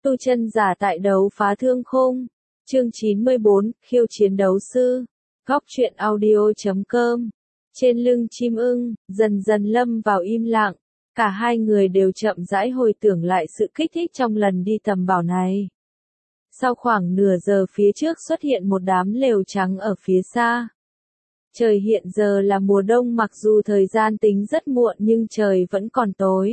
Tu chân giả tại đấu phá thương khung. Chương 94, khiêu chiến đấu sư. Góc truyện audio.com. Trên lưng chim ưng, dần dần lâm vào im lặng. Cả hai người đều chậm rãi hồi tưởng lại sự kích thích trong lần đi tầm bảo này. Sau khoảng nửa giờ phía trước xuất hiện một đám lều trắng ở phía xa. Trời hiện giờ là mùa đông, mặc dù thời gian tính rất muộn nhưng trời vẫn còn tối.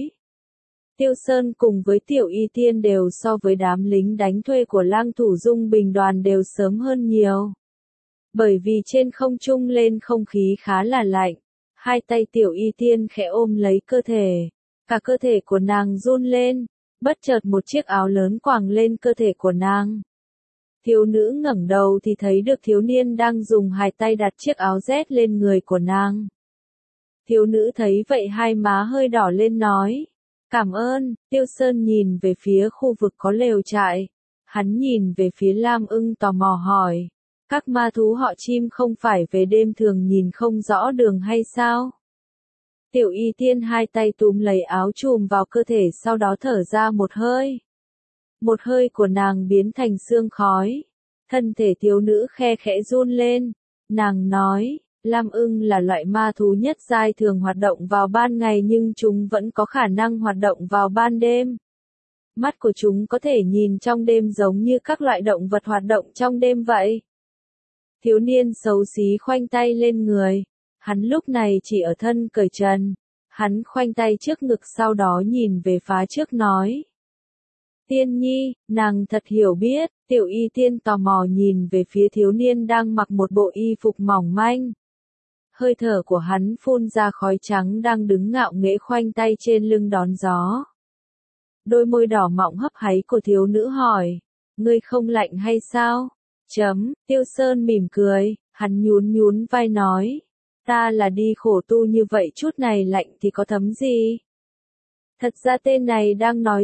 Tiêu Sơn cùng với Tiểu Y Tiên đều so với đám lính đánh thuê của Lang Thủ Dung Bình đoàn đều sớm hơn nhiều. Bởi vì trên không trung lên không khí khá là lạnh, hai tay Tiểu Y Tiên khẽ ôm lấy cơ thể, cả cơ thể của nàng run lên, bất chợt một chiếc áo lớn quàng lên cơ thể của nàng. Thiếu nữ ngẩng đầu thì thấy được thiếu niên đang dùng hai tay đặt chiếc áo rét lên người của nàng. Thiếu nữ thấy vậy hai má hơi đỏ lên nói, cảm ơn. Tiêu Sơn nhìn về phía khu vực có lều trại. Hắn nhìn về phía Lam Ưng tò mò hỏi, các ma thú họ Chim không phải về đêm thường nhìn không rõ đường hay sao? Tiểu Y Tiên hai tay túm lấy áo trùm vào cơ thể, sau đó thở ra một hơi. Một hơi của nàng biến thành sương khói. Thân thể thiếu nữ khe khẽ run lên. Nàng nói, Lam Ưng là loại ma thú nhất giai thường hoạt động vào ban ngày nhưng chúng vẫn có khả năng hoạt động vào ban đêm. Mắt của chúng có thể nhìn trong đêm giống như các loại động vật hoạt động trong đêm vậy. Thiếu niên xấu xí khoanh tay lên người. Hắn lúc này chỉ ở thân cởi trần. Hắn khoanh tay trước ngực, sau đó nhìn về phá trước nói, Tiên Nhi, nàng thật hiểu biết. Tiểu Y Tiên tò mò nhìn về phía thiếu niên đang mặc một bộ y phục mỏng manh. Hơi thở của hắn phun ra khói trắng, đang đứng ngạo nghễ khoanh tay trên lưng đón gió. Đôi môi đỏ mọng hấp háy của thiếu nữ hỏi, ngươi không lạnh hay sao? Tiêu Sơn mỉm cười, hắn nhún nhún vai nói, ta là đi khổ tu như vậy, chút này lạnh thì có thấm gì? Thật ra tên này đang nói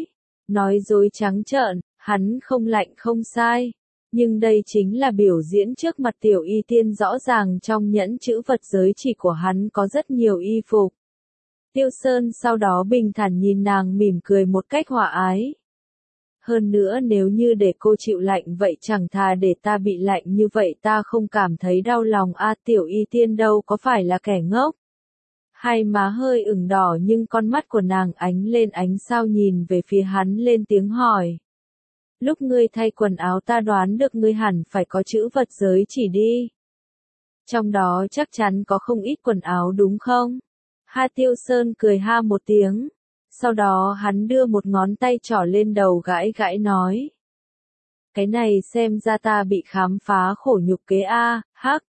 dối trắng trợn. Hắn không lạnh không sai, nhưng đây chính là biểu diễn trước mặt Tiểu Y Tiên, rõ ràng trong nhẫn chữ vật giới chỉ của hắn có rất nhiều y phục. Tiêu Sơn sau đó bình thản nhìn nàng mỉm cười một cách hòa ái. Hơn nữa nếu như để cô chịu lạnh vậy chẳng thà để ta bị lạnh như vậy, ta không cảm thấy đau lòng a. Tiểu Y Tiên đâu có phải là kẻ ngốc. Hai má hơi ửng đỏ nhưng con mắt của nàng ánh lên ánh sao, nhìn về phía hắn lên tiếng hỏi. Lúc ngươi thay quần áo ta đoán được ngươi hẳn phải có chữ vật giới chỉ đi. Trong đó chắc chắn có không ít quần áo đúng không? Tiêu Sơn cười ha một tiếng. Sau đó hắn đưa một ngón tay trỏ lên đầu gãi gãi nói. Cái này xem ra ta bị khám phá khổ nhục kế a.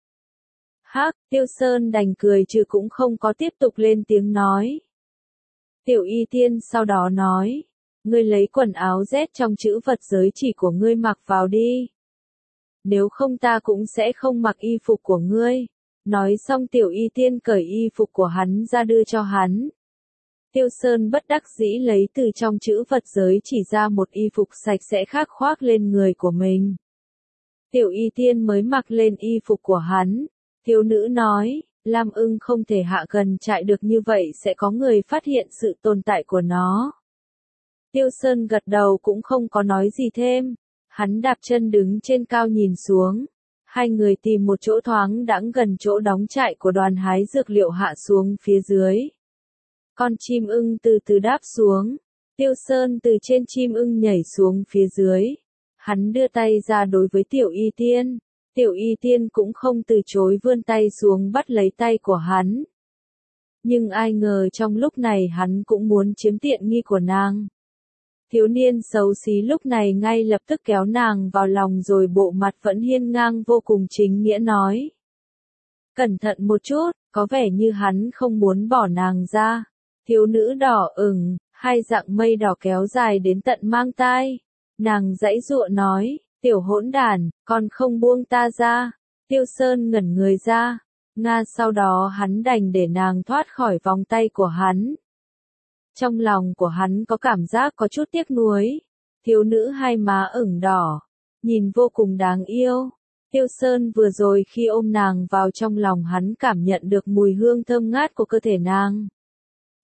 Tiêu Sơn đành cười chứ cũng không có tiếp tục lên tiếng nói. Tiểu Y Tiên sau đó nói. Ngươi lấy quần áo rét trong chữ vật giới chỉ của ngươi mặc vào đi. Nếu không ta cũng sẽ không mặc y phục của ngươi. Nói xong Tiểu Y Tiên cởi y phục của hắn ra đưa cho hắn. Tiêu Sơn bất đắc dĩ lấy từ trong chữ vật giới chỉ ra một y phục sạch sẽ khác khoác lên người của mình. Tiểu Y Tiên mới mặc lên y phục của hắn. Thiếu nữ nói, Lam Ưng không thể hạ gần trại được, như vậy sẽ có người phát hiện sự tồn tại của nó. Tiêu Sơn gật đầu cũng không có nói gì thêm. Hắn đạp chân đứng trên cao nhìn xuống. Hai người tìm một chỗ thoáng đãng gần chỗ đóng trại của đoàn hái dược liệu hạ xuống phía dưới. Con chim ưng từ từ đáp xuống. Tiêu Sơn từ trên chim ưng nhảy xuống phía dưới. Hắn đưa tay ra đối với Tiểu Y Tiên. Tiểu Y Tiên cũng không từ chối, vươn tay xuống bắt lấy tay của hắn. Nhưng ai ngờ trong lúc này hắn cũng muốn chiếm tiện nghi của nàng. Thiếu niên xấu xí lúc này ngay lập tức kéo nàng vào lòng, rồi bộ mặt vẫn hiên ngang vô cùng chính nghĩa nói. Cẩn thận một chút, có vẻ như hắn không muốn bỏ nàng ra. Thiếu nữ đỏ ửng, hai dặng mây đỏ kéo dài đến tận mang tai. Nàng giãy giụa nói, tiểu hỗn đản, còn không buông ta ra. Tiêu Sơn ngẩn người ra. Sau đó hắn đành để nàng thoát khỏi vòng tay của hắn. Trong lòng của hắn có cảm giác có chút tiếc nuối. Thiếu nữ hai má ửng đỏ, nhìn vô cùng đáng yêu. Tiêu Sơn vừa rồi khi ôm nàng vào trong lòng, hắn cảm nhận được mùi hương thơm ngát của cơ thể nàng.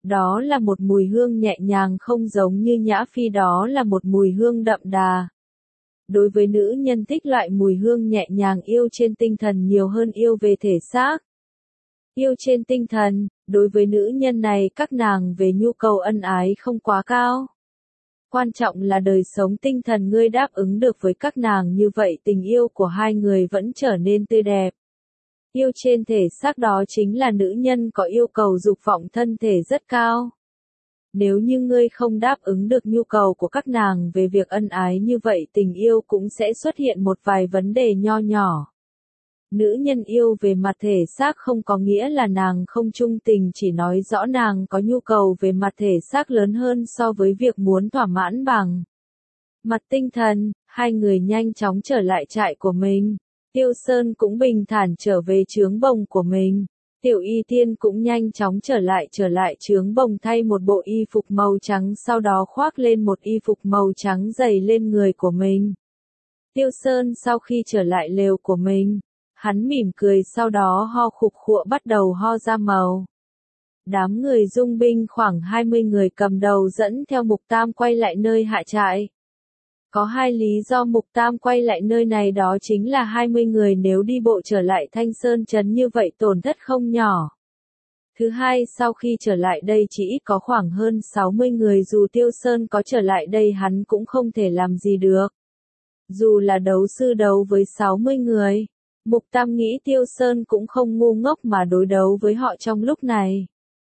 Đó là một mùi hương nhẹ nhàng không giống như Nhã Phi, đó là một mùi hương đậm đà. Đối với nữ nhân thích loại mùi hương nhẹ nhàng, yêu trên tinh thần nhiều hơn yêu về thể xác. Yêu trên tinh thần, đối với nữ nhân này các nàng về nhu cầu ân ái không quá cao. Quan trọng là đời sống tinh thần ngươi đáp ứng được với các nàng, như vậy tình yêu của hai người vẫn trở nên tươi đẹp. Yêu trên thể xác đó chính là nữ nhân có yêu cầu dục vọng thân thể rất cao. Nếu như ngươi không đáp ứng được nhu cầu của các nàng về việc ân ái, như vậy tình yêu cũng sẽ xuất hiện một vài vấn đề nho nhỏ. Nữ nhân yêu về mặt thể xác không có nghĩa là nàng không trung tình, chỉ nói rõ nàng có nhu cầu về mặt thể xác lớn hơn so với việc muốn thỏa mãn bằng mặt tinh thần. Hai người nhanh chóng trở lại trại của mình. Tiêu Sơn cũng bình thản trở về trướng bồng của mình. Tiểu Y Tiên cũng nhanh chóng trở lại trướng bồng, thay một bộ y phục màu trắng, sau đó khoác lên một y phục màu trắng dày lên người của mình. Tiêu Sơn sau khi trở lại lều của mình, hắn mỉm cười, sau đó ho khục khụa, bắt đầu ho ra màu. Đám người dung binh khoảng 20 người cầm đầu dẫn theo Mục Tam quay lại nơi hạ trại. Có hai lý do Mục Tam quay lại nơi này, đó chính là 20 người nếu đi bộ trở lại Thanh Sơn Trấn như vậy tổn thất không nhỏ. Thứ hai, sau khi trở lại đây chỉ ít có khoảng hơn 60 người, dù Tiêu Sơn có trở lại đây hắn cũng không thể làm gì được. Dù là đấu sư đấu với 60 người, Mục Tam nghĩ Tiêu Sơn cũng không ngu ngốc mà đối đấu với họ trong lúc này.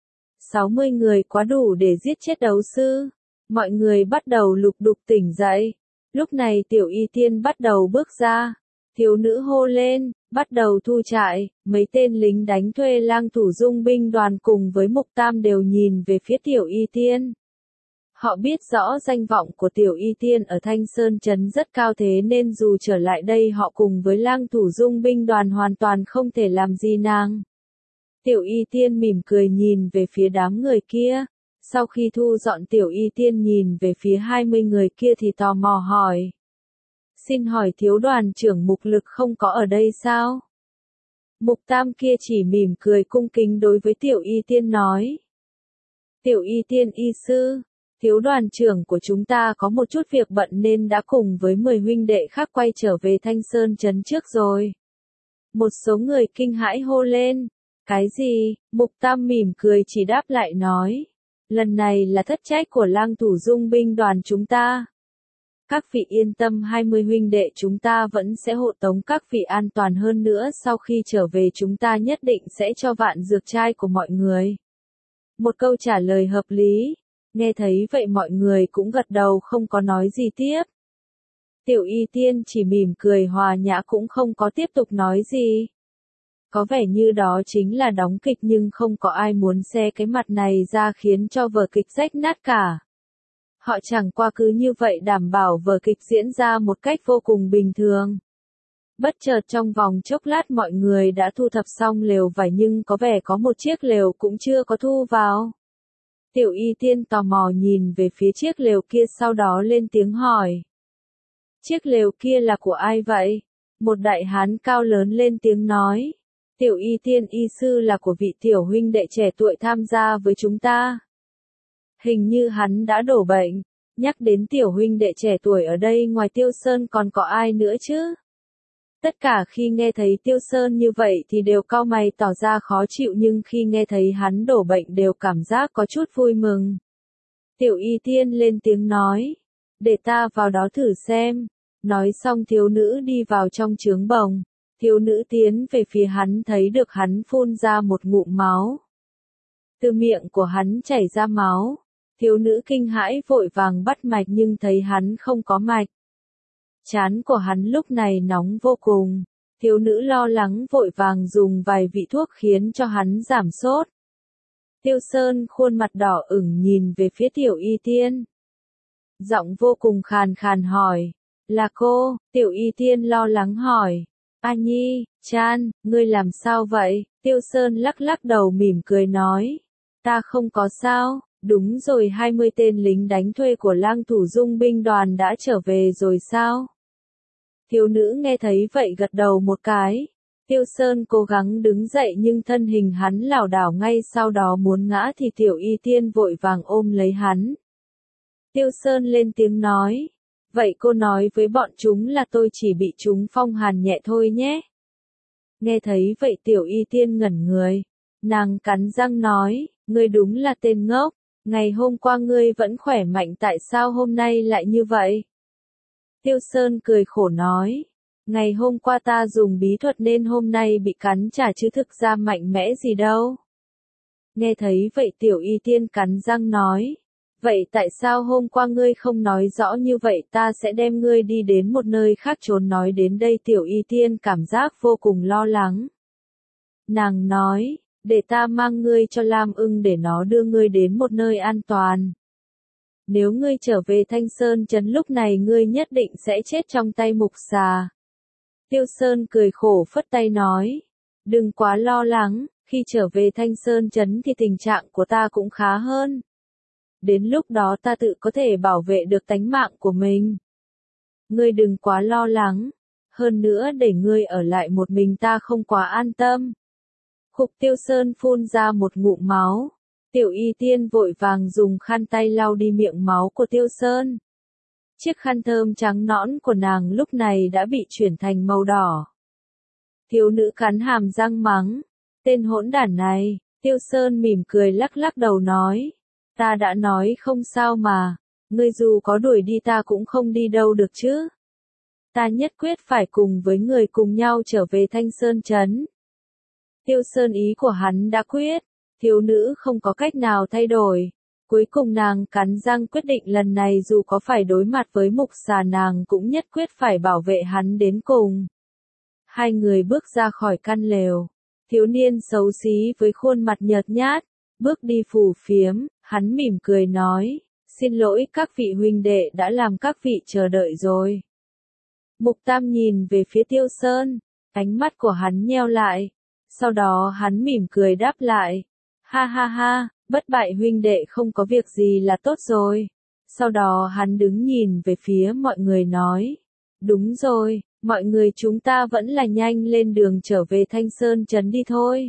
60 người quá đủ để giết chết đấu sư. Mọi người bắt đầu lục đục tỉnh dậy. Lúc này Tiểu Y Tiên bắt đầu bước ra. Thiếu nữ hô lên, bắt đầu thu trại. Mấy tên lính đánh thuê lang thủ dung binh đoàn cùng với Mục Tam đều nhìn về phía Tiểu Y Tiên. Họ biết rõ danh vọng của Tiểu Y Tiên ở Thanh Sơn Trấn rất cao, thế nên dù trở lại đây họ cùng với lang thủ dung binh đoàn hoàn toàn không thể làm gì nàng. Tiểu Y Tiên mỉm cười nhìn về phía đám người kia. Sau khi thu dọn, Tiểu Y Tiên nhìn về phía 20 người kia thì tò mò hỏi. Xin hỏi thiếu đoàn trưởng Mục Lực không có ở đây sao? Mục Tam kia chỉ mỉm cười cung kính đối với Tiểu Y Tiên nói. Tiểu Y Tiên y sư, thiếu đoàn trưởng của chúng ta có một chút việc bận nên đã cùng với 10 huynh đệ khác quay trở về Thanh Sơn Trấn trước rồi. Một số người kinh hãi hô lên. Cái gì? Mục Tam mỉm cười chỉ đáp lại nói. Lần này là thất trách của lang thủ dung binh đoàn chúng ta. Các vị yên tâm, 20 huynh đệ chúng ta vẫn sẽ hộ tống các vị an toàn, hơn nữa sau khi trở về chúng ta nhất định sẽ cho vạn dược trai của mọi người. Một câu trả lời hợp lý. Nghe thấy vậy mọi người cũng gật đầu không có nói gì tiếp. Tiểu Y Tiên chỉ mỉm cười hòa nhã cũng không có tiếp tục nói gì. Có vẻ như đó chính là đóng kịch, nhưng không có ai muốn xe cái mặt này ra khiến cho vở kịch rách nát cả. Họ chẳng qua cứ như vậy đảm bảo vở kịch diễn ra một cách vô cùng bình thường. Bất chợt trong vòng chốc lát mọi người đã thu thập xong lều vải, nhưng có vẻ có một chiếc lều cũng chưa có thu vào. Tiểu Y Tiên tò mò nhìn về phía chiếc lều kia, sau đó lên tiếng hỏi. Chiếc lều kia là của ai vậy? Một đại hán cao lớn lên tiếng nói. Tiểu Y Tiên y sư, là của vị tiểu huynh đệ trẻ tuổi tham gia với chúng ta. Hình như hắn đã đổ bệnh. Nhắc đến tiểu huynh đệ trẻ tuổi ở đây ngoài Tiêu Sơn còn có ai nữa chứ? Tất cả khi nghe thấy Tiêu Sơn như vậy thì đều cau mày tỏ ra khó chịu, nhưng khi nghe thấy hắn đổ bệnh đều cảm giác có chút vui mừng. Tiểu Y Tiên lên tiếng nói. Để ta vào đó thử xem. Nói xong thiếu nữ đi vào trong trướng bồng. Thiếu nữ tiến về phía hắn, thấy được hắn phun ra một ngụm máu. Từ miệng của hắn chảy ra máu. Thiếu nữ kinh hãi vội vàng bắt mạch nhưng thấy hắn không có mạch. Trán của hắn lúc này nóng vô cùng. Thiếu nữ lo lắng vội vàng dùng vài vị thuốc khiến cho hắn giảm sốt. Tiêu Sơn khuôn mặt đỏ ửng nhìn về phía Tiểu Y Tiên. Giọng vô cùng khàn khàn hỏi. Là cô? Tiểu Y Tiên lo lắng hỏi. A Nhi, Chan, ngươi làm sao vậy? Tiêu Sơn lắc lắc đầu mỉm cười nói. Ta không có sao. Đúng rồi, 20 tên lính đánh thuê của lang thủ dung binh đoàn đã trở về rồi sao? Thiếu nữ nghe thấy vậy gật đầu một cái. Tiêu Sơn cố gắng đứng dậy nhưng thân hình hắn lảo đảo ngay sau đó muốn ngã thì Tiểu Y Tiên vội vàng ôm lấy hắn. Tiêu Sơn lên tiếng nói, vậy cô nói với bọn chúng là tôi chỉ bị chúng phong hàn nhẹ thôi nhé. Nghe thấy vậy Tiểu Y Tiên ngẩn người, nàng cắn răng nói, ngươi đúng là tên ngốc, ngày hôm qua ngươi vẫn khỏe mạnh tại sao hôm nay lại như vậy? Tiêu Sơn cười khổ nói, ngày hôm qua ta dùng bí thuật nên hôm nay bị cắn trả chứ thực ra mạnh mẽ gì đâu. Nghe thấy vậy Tiểu Y Tiên cắn răng nói, vậy tại sao hôm qua ngươi không nói rõ như vậy ta sẽ đem ngươi đi đến một nơi khác trốn nói đến đây Tiểu Y Tiên cảm giác vô cùng lo lắng. Nàng nói, để ta mang ngươi cho Lam Ưng để nó đưa ngươi đến một nơi an toàn. Nếu ngươi trở về Thanh Sơn Trấn lúc này ngươi nhất định sẽ chết trong tay mục xà. Tiêu Sơn cười khổ phất tay nói, đừng quá lo lắng, khi trở về Thanh Sơn Trấn thì tình trạng của ta cũng khá hơn. Đến lúc đó ta tự có thể bảo vệ được tánh mạng của mình. Ngươi đừng quá lo lắng, hơn nữa để ngươi ở lại một mình ta không quá an tâm. Khục Tiêu Sơn phun ra một ngụm máu. Tiểu Y Tiên vội vàng dùng khăn tay lau đi miệng máu của Tiêu Sơn. Chiếc khăn thơm trắng nõn của nàng lúc này đã bị chuyển thành màu đỏ. Thiếu nữ cắn hàm răng mắng, tên hỗn đản này. Tiêu Sơn mỉm cười lắc lắc đầu nói, ta đã nói không sao mà, ngươi dù có đuổi đi ta cũng không đi đâu được chứ. Ta nhất quyết phải cùng với người cùng nhau trở về Thanh Sơn Trấn. Tiêu Sơn ý của hắn đã quyết, thiếu nữ không có cách nào thay đổi. Cuối cùng nàng cắn răng quyết định lần này dù có phải đối mặt với mục xà nàng cũng nhất quyết phải bảo vệ hắn đến cùng. Hai người bước ra khỏi căn lều. Thiếu niên xấu xí với khuôn mặt nhợt nhát, bước đi phù phiếm, hắn mỉm cười nói, xin lỗi các vị huynh đệ đã làm các vị chờ đợi rồi. Mục Tam nhìn về phía Tiêu Sơn, ánh mắt của hắn nheo lại, sau đó hắn mỉm cười đáp lại, ha ha ha, bất bại huynh đệ không có việc gì là tốt rồi. Sau đó hắn đứng nhìn về phía mọi người nói, đúng rồi, mọi người chúng ta vẫn là nhanh lên đường trở về Thanh Sơn Trấn đi thôi.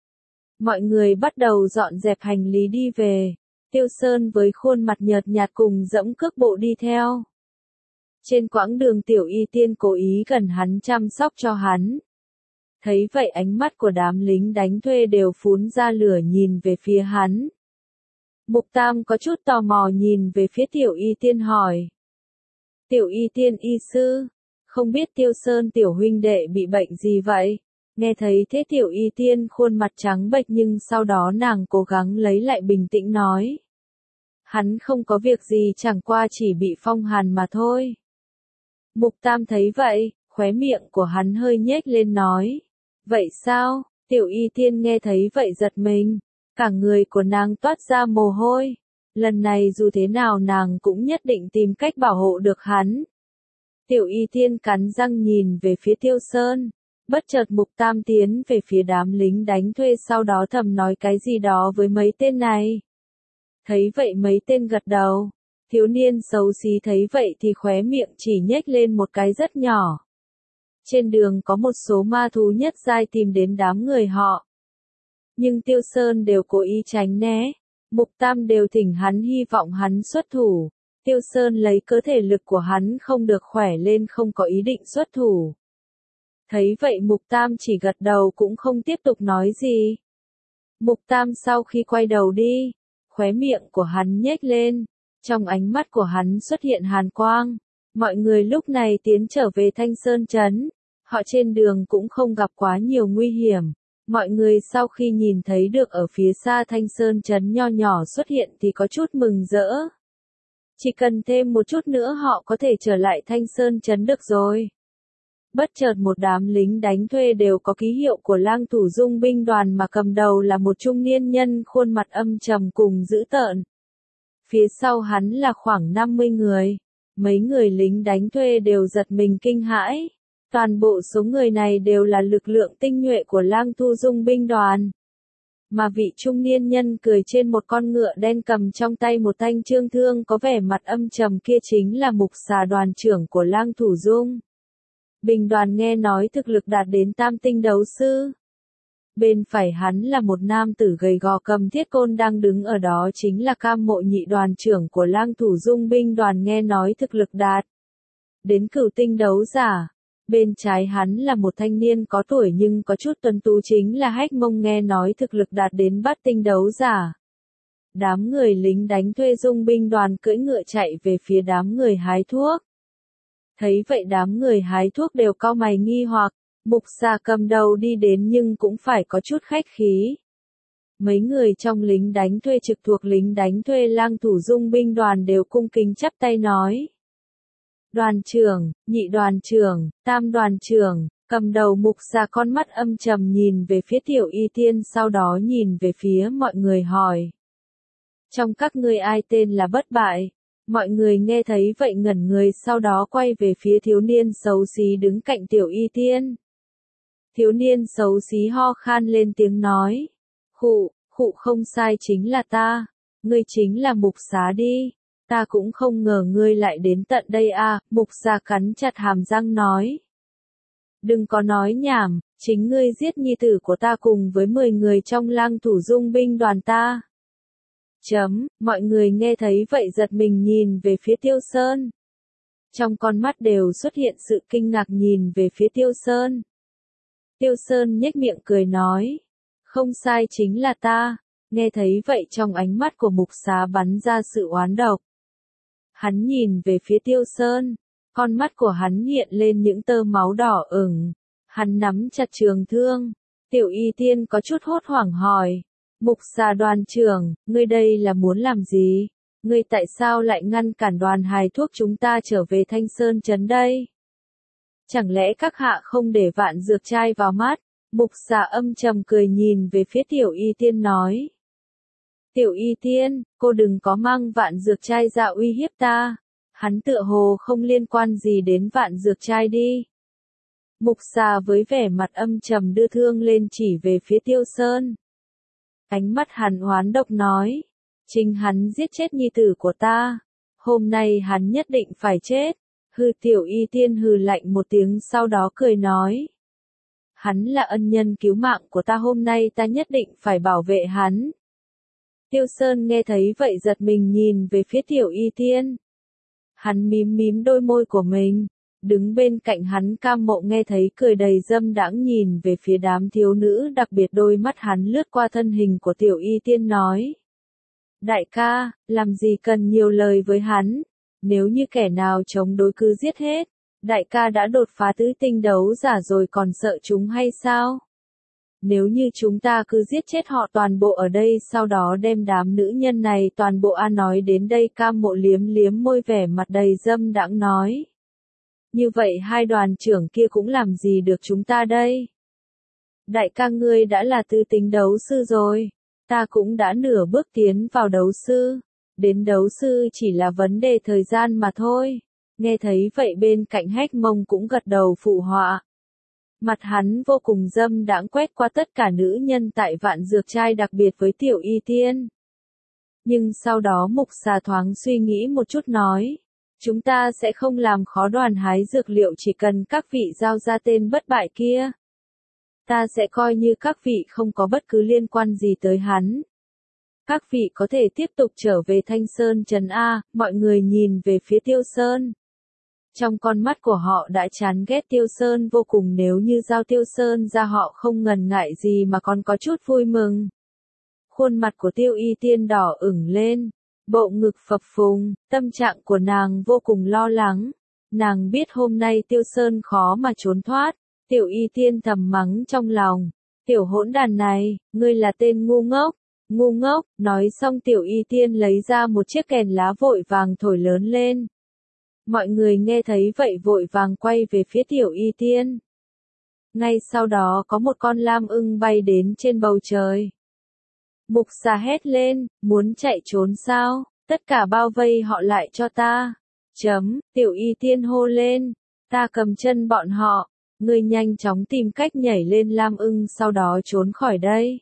Mọi người bắt đầu dọn dẹp hành lý đi về, Tiêu Sơn với khuôn mặt nhợt nhạt cùng dẫm cước bộ đi theo. Trên quãng đường Tiểu Y Tiên cố ý gần hắn chăm sóc cho hắn. Thấy vậy ánh mắt của đám lính đánh thuê đều phún ra lửa nhìn về phía hắn. Mục Tam có chút tò mò nhìn về phía Tiểu Y Tiên hỏi. Tiểu Y Tiên y sư, không biết Tiêu Sơn tiểu huynh đệ bị bệnh gì vậy? Nghe thấy thế Tiểu Y Tiên khuôn mặt trắng bệch nhưng sau đó nàng cố gắng lấy lại bình tĩnh nói. Hắn không có việc gì chẳng qua chỉ bị phong hàn mà thôi. Mục Tam thấy vậy, khóe miệng của hắn hơi nhếch lên nói. Vậy sao? Tiểu Y Tiên nghe thấy vậy giật mình. Cả người của nàng toát ra mồ hôi. Lần này dù thế nào nàng cũng nhất định tìm cách bảo hộ được hắn. Tiểu Y Tiên cắn răng nhìn về phía Tiêu Sơn. Bất chợt Mục Tam tiến về phía đám lính đánh thuê sau đó thầm nói cái gì đó với mấy tên này. Thấy vậy mấy tên gật đầu. Thiếu niên xấu xí thấy vậy thì khóe miệng chỉ nhếch lên một cái rất nhỏ. Trên đường có một số ma thú nhất giai tìm đến đám người họ. Nhưng Tiêu Sơn đều cố ý tránh né. Mục Tam đều thỉnh hắn hy vọng hắn xuất thủ. Tiêu Sơn lấy cơ thể lực của hắn không được khỏe lên không có ý định xuất thủ. Thấy vậy Mục Tam chỉ gật đầu cũng không tiếp tục nói gì. Mục Tam sau khi quay đầu đi, khóe miệng của hắn nhếch lên. Trong ánh mắt của hắn xuất hiện hàn quang. Mọi người lúc này tiến trở về Thanh Sơn Trấn. Họ trên đường cũng không gặp quá nhiều nguy hiểm. Mọi người sau khi nhìn thấy được ở phía xa Thanh Sơn Trấn nho nhỏ xuất hiện thì có chút mừng rỡ. Chỉ cần thêm một chút nữa họ có thể trở lại Thanh Sơn Trấn được rồi. Bất chợt một đám lính đánh thuê đều có ký hiệu của Lang Thủ Dung binh đoàn mà cầm đầu là một trung niên nhân khuôn mặt âm trầm cùng dữ tợn. Phía sau hắn là khoảng 50 người. Mấy người lính đánh thuê đều giật mình kinh hãi. Toàn bộ số người này đều là lực lượng tinh nhuệ của Lang Thu Dung binh đoàn. Mà vị trung niên nhân cười trên một con ngựa đen cầm trong tay một thanh trương thương có vẻ mặt âm trầm kia chính là mục xà đoàn trưởng của Lang Thủ Dung. Binh Đoàn nghe nói thực lực đạt đến tam tinh đấu sư. Bên phải hắn là một nam tử gầy gò cầm thiết côn đang đứng ở đó chính là Cam Mộ nhị đoàn trưởng của Lang Thủ Dung Binh Đoàn nghe nói thực lực đạt đến cửu tinh đấu giả. Bên trái hắn là một thanh niên có tuổi nhưng có chút tuấn tú chính là Hách Mông nghe nói thực lực đạt đến bát tinh đấu giả. Đám người lính đánh thuê Dung Binh Đoàn cưỡi ngựa chạy về phía đám người hái thuốc. Thấy vậy đám người hái thuốc đều cau mày nghi hoặc, Mục Xà cầm đầu đi đến nhưng cũng phải có chút khách khí. Mấy người trong lính đánh thuê trực thuộc lính đánh thuê Lang Thủ Dung Binh Đoàn đều cung kính chắp tay nói. Đoàn trưởng, nhị đoàn trưởng, tam đoàn trưởng, cầm đầu Mục Xà con mắt âm trầm nhìn về phía Tiểu Y Tiên sau đó nhìn về phía mọi người hỏi. Trong các ngươi ai tên là Bất Bại? Mọi người nghe thấy vậy ngẩn người sau đó quay về phía thiếu niên xấu xí đứng cạnh Tiểu Y Tiên. Thiếu niên xấu xí ho khan lên tiếng nói. Khụ không sai chính là ta. Ngươi chính là Mục Xà đi. Ta cũng không ngờ ngươi lại đến tận đây à, Mục Xà cắn chặt hàm răng nói. Đừng có nói nhảm, chính ngươi giết nhi tử của ta cùng với 10 người trong Lang Thủ Dung Binh Đoàn ta. Mọi người nghe thấy vậy giật mình nhìn về phía Tiêu Sơn. Trong con mắt đều xuất hiện sự kinh ngạc nhìn về phía Tiêu Sơn. Tiêu Sơn nhếch miệng cười nói. Không sai chính là ta. Nghe thấy vậy trong ánh mắt của Mục Xà bắn ra sự oán độc. Hắn nhìn về phía Tiêu Sơn. Con mắt của hắn hiện lên những tơ máu đỏ ửng. Hắn nắm chặt trường thương. Tiểu Y Tiên có chút hốt hoảng hỏi. Mục Xà đoàn trưởng, ngươi đây là muốn làm gì? Ngươi tại sao lại ngăn cản đoàn hài thuốc chúng ta trở về Thanh Sơn Trấn đây? Chẳng lẽ các hạ không để Vạn Dược Trai vào mắt? Mục Xà âm trầm cười nhìn về phía Tiểu Y Tiên nói. Tiểu Y Tiên, cô đừng có mang Vạn Dược Trai ra uy hiếp ta. Hắn tựa hồ không liên quan gì đến Vạn Dược Trai đi. Mục Xà với vẻ mặt âm trầm đưa thương lên chỉ về phía Tiêu Sơn. Ánh mắt hắn oán độc nói. Chính hắn giết chết nhi tử của ta. Hôm nay hắn nhất định phải chết. Tiểu Y Tiên hừ lạnh một tiếng sau đó cười nói. Hắn là ân nhân cứu mạng của ta hôm nay ta nhất định phải bảo vệ hắn. Tiêu Sơn nghe thấy vậy giật mình nhìn về phía Tiểu Y Tiên. Hắn mím đôi môi của mình. Đứng bên cạnh hắn Cam Mộ nghe thấy cười đầy dâm đãng nhìn về phía đám thiếu nữ đặc biệt đôi mắt hắn lướt qua thân hình của Tiểu Y Tiên nói. Đại ca, làm gì cần nhiều lời với hắn, nếu như kẻ nào chống đối cứ giết hết, đại ca đã đột phá tứ tinh đấu giả rồi còn sợ chúng hay sao? Nếu như chúng ta cứ giết chết họ toàn bộ ở đây sau đó đem đám nữ nhân này toàn bộ nói đến đây Cam Mộ liếm môi vẻ mặt đầy dâm đãng nói. Như vậy hai đoàn trưởng kia cũng làm gì được chúng ta đây? Đại ca ngươi đã là tứ tinh đấu sư rồi. Ta cũng đã nửa bước tiến vào đấu sư. Đến đấu sư chỉ là vấn đề thời gian mà thôi. Nghe thấy vậy bên cạnh Hách Mông cũng gật đầu phụ họa. Mặt hắn vô cùng dâm đãng quét qua tất cả nữ nhân tại Vạn Dược Trai đặc biệt với Tiểu Y Tiên. Nhưng sau đó Mục Xà thoáng suy nghĩ một chút nói. Chúng ta sẽ không làm khó đoàn hái dược liệu chỉ cần các vị giao ra tên Bất Bại kia. Ta sẽ coi như các vị không có bất cứ liên quan gì tới hắn. Các vị có thể tiếp tục trở về Thanh Sơn Trấn A, mọi người nhìn về phía Tiêu Sơn. Trong con mắt của họ đã chán ghét Tiêu Sơn vô cùng nếu như giao Tiêu Sơn ra họ không ngần ngại gì mà còn có chút vui mừng. Khuôn mặt của Tiêu Y Tiên đỏ ửng lên. Bộ ngực phập phồng, tâm trạng của nàng vô cùng lo lắng. Nàng biết hôm nay Tiêu Sơn khó mà trốn thoát. Tiểu Y Tiên thầm mắng trong lòng. Tiểu hỗn đàn này, ngươi là tên ngu ngốc. Ngu ngốc, nói xong Tiểu Y Tiên lấy ra một chiếc kèn lá vội vàng thổi lớn lên. Mọi người nghe thấy vậy vội vàng quay về phía Tiểu Y Tiên. Ngay sau đó có một con lam ưng bay đến trên bầu trời. Mục Xà hét lên, muốn chạy trốn sao, tất cả bao vây họ lại cho ta. Tiểu Y Tiên hô lên, ta cầm chân bọn họ, ngươi nhanh chóng tìm cách nhảy lên lam ưng sau đó trốn khỏi đây.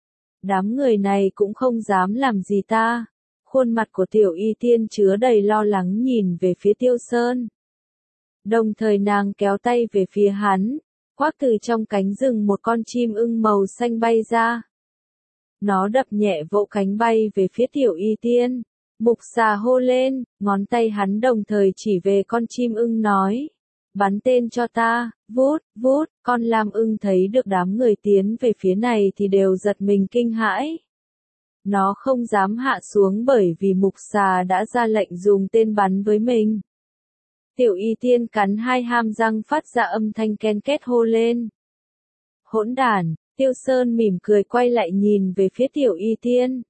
Đám người này cũng không dám làm gì ta. Khuôn mặt của Tiểu Y Tiên chứa đầy lo lắng nhìn về phía Tiêu Sơn. Đồng thời nàng kéo tay về phía hắn, quắc từ trong cánh rừng một con chim ưng màu xanh bay ra. Nó đập nhẹ vỗ cánh bay về phía Tiểu Y Tiên. Mục Xà hô lên, ngón tay hắn đồng thời chỉ về con chim ưng nói. Bắn tên cho ta, vút, vút, con lam ưng thấy được đám người tiến về phía này thì đều giật mình kinh hãi. Nó không dám hạ xuống bởi vì Mục Xà đã ra lệnh dùng tên bắn với mình. Tiểu Y Tiên cắn hai hàm răng phát ra âm thanh ken két hô lên. Hỗn đản, Tiêu Sơn mỉm cười quay lại nhìn về phía Tiểu Y Tiên.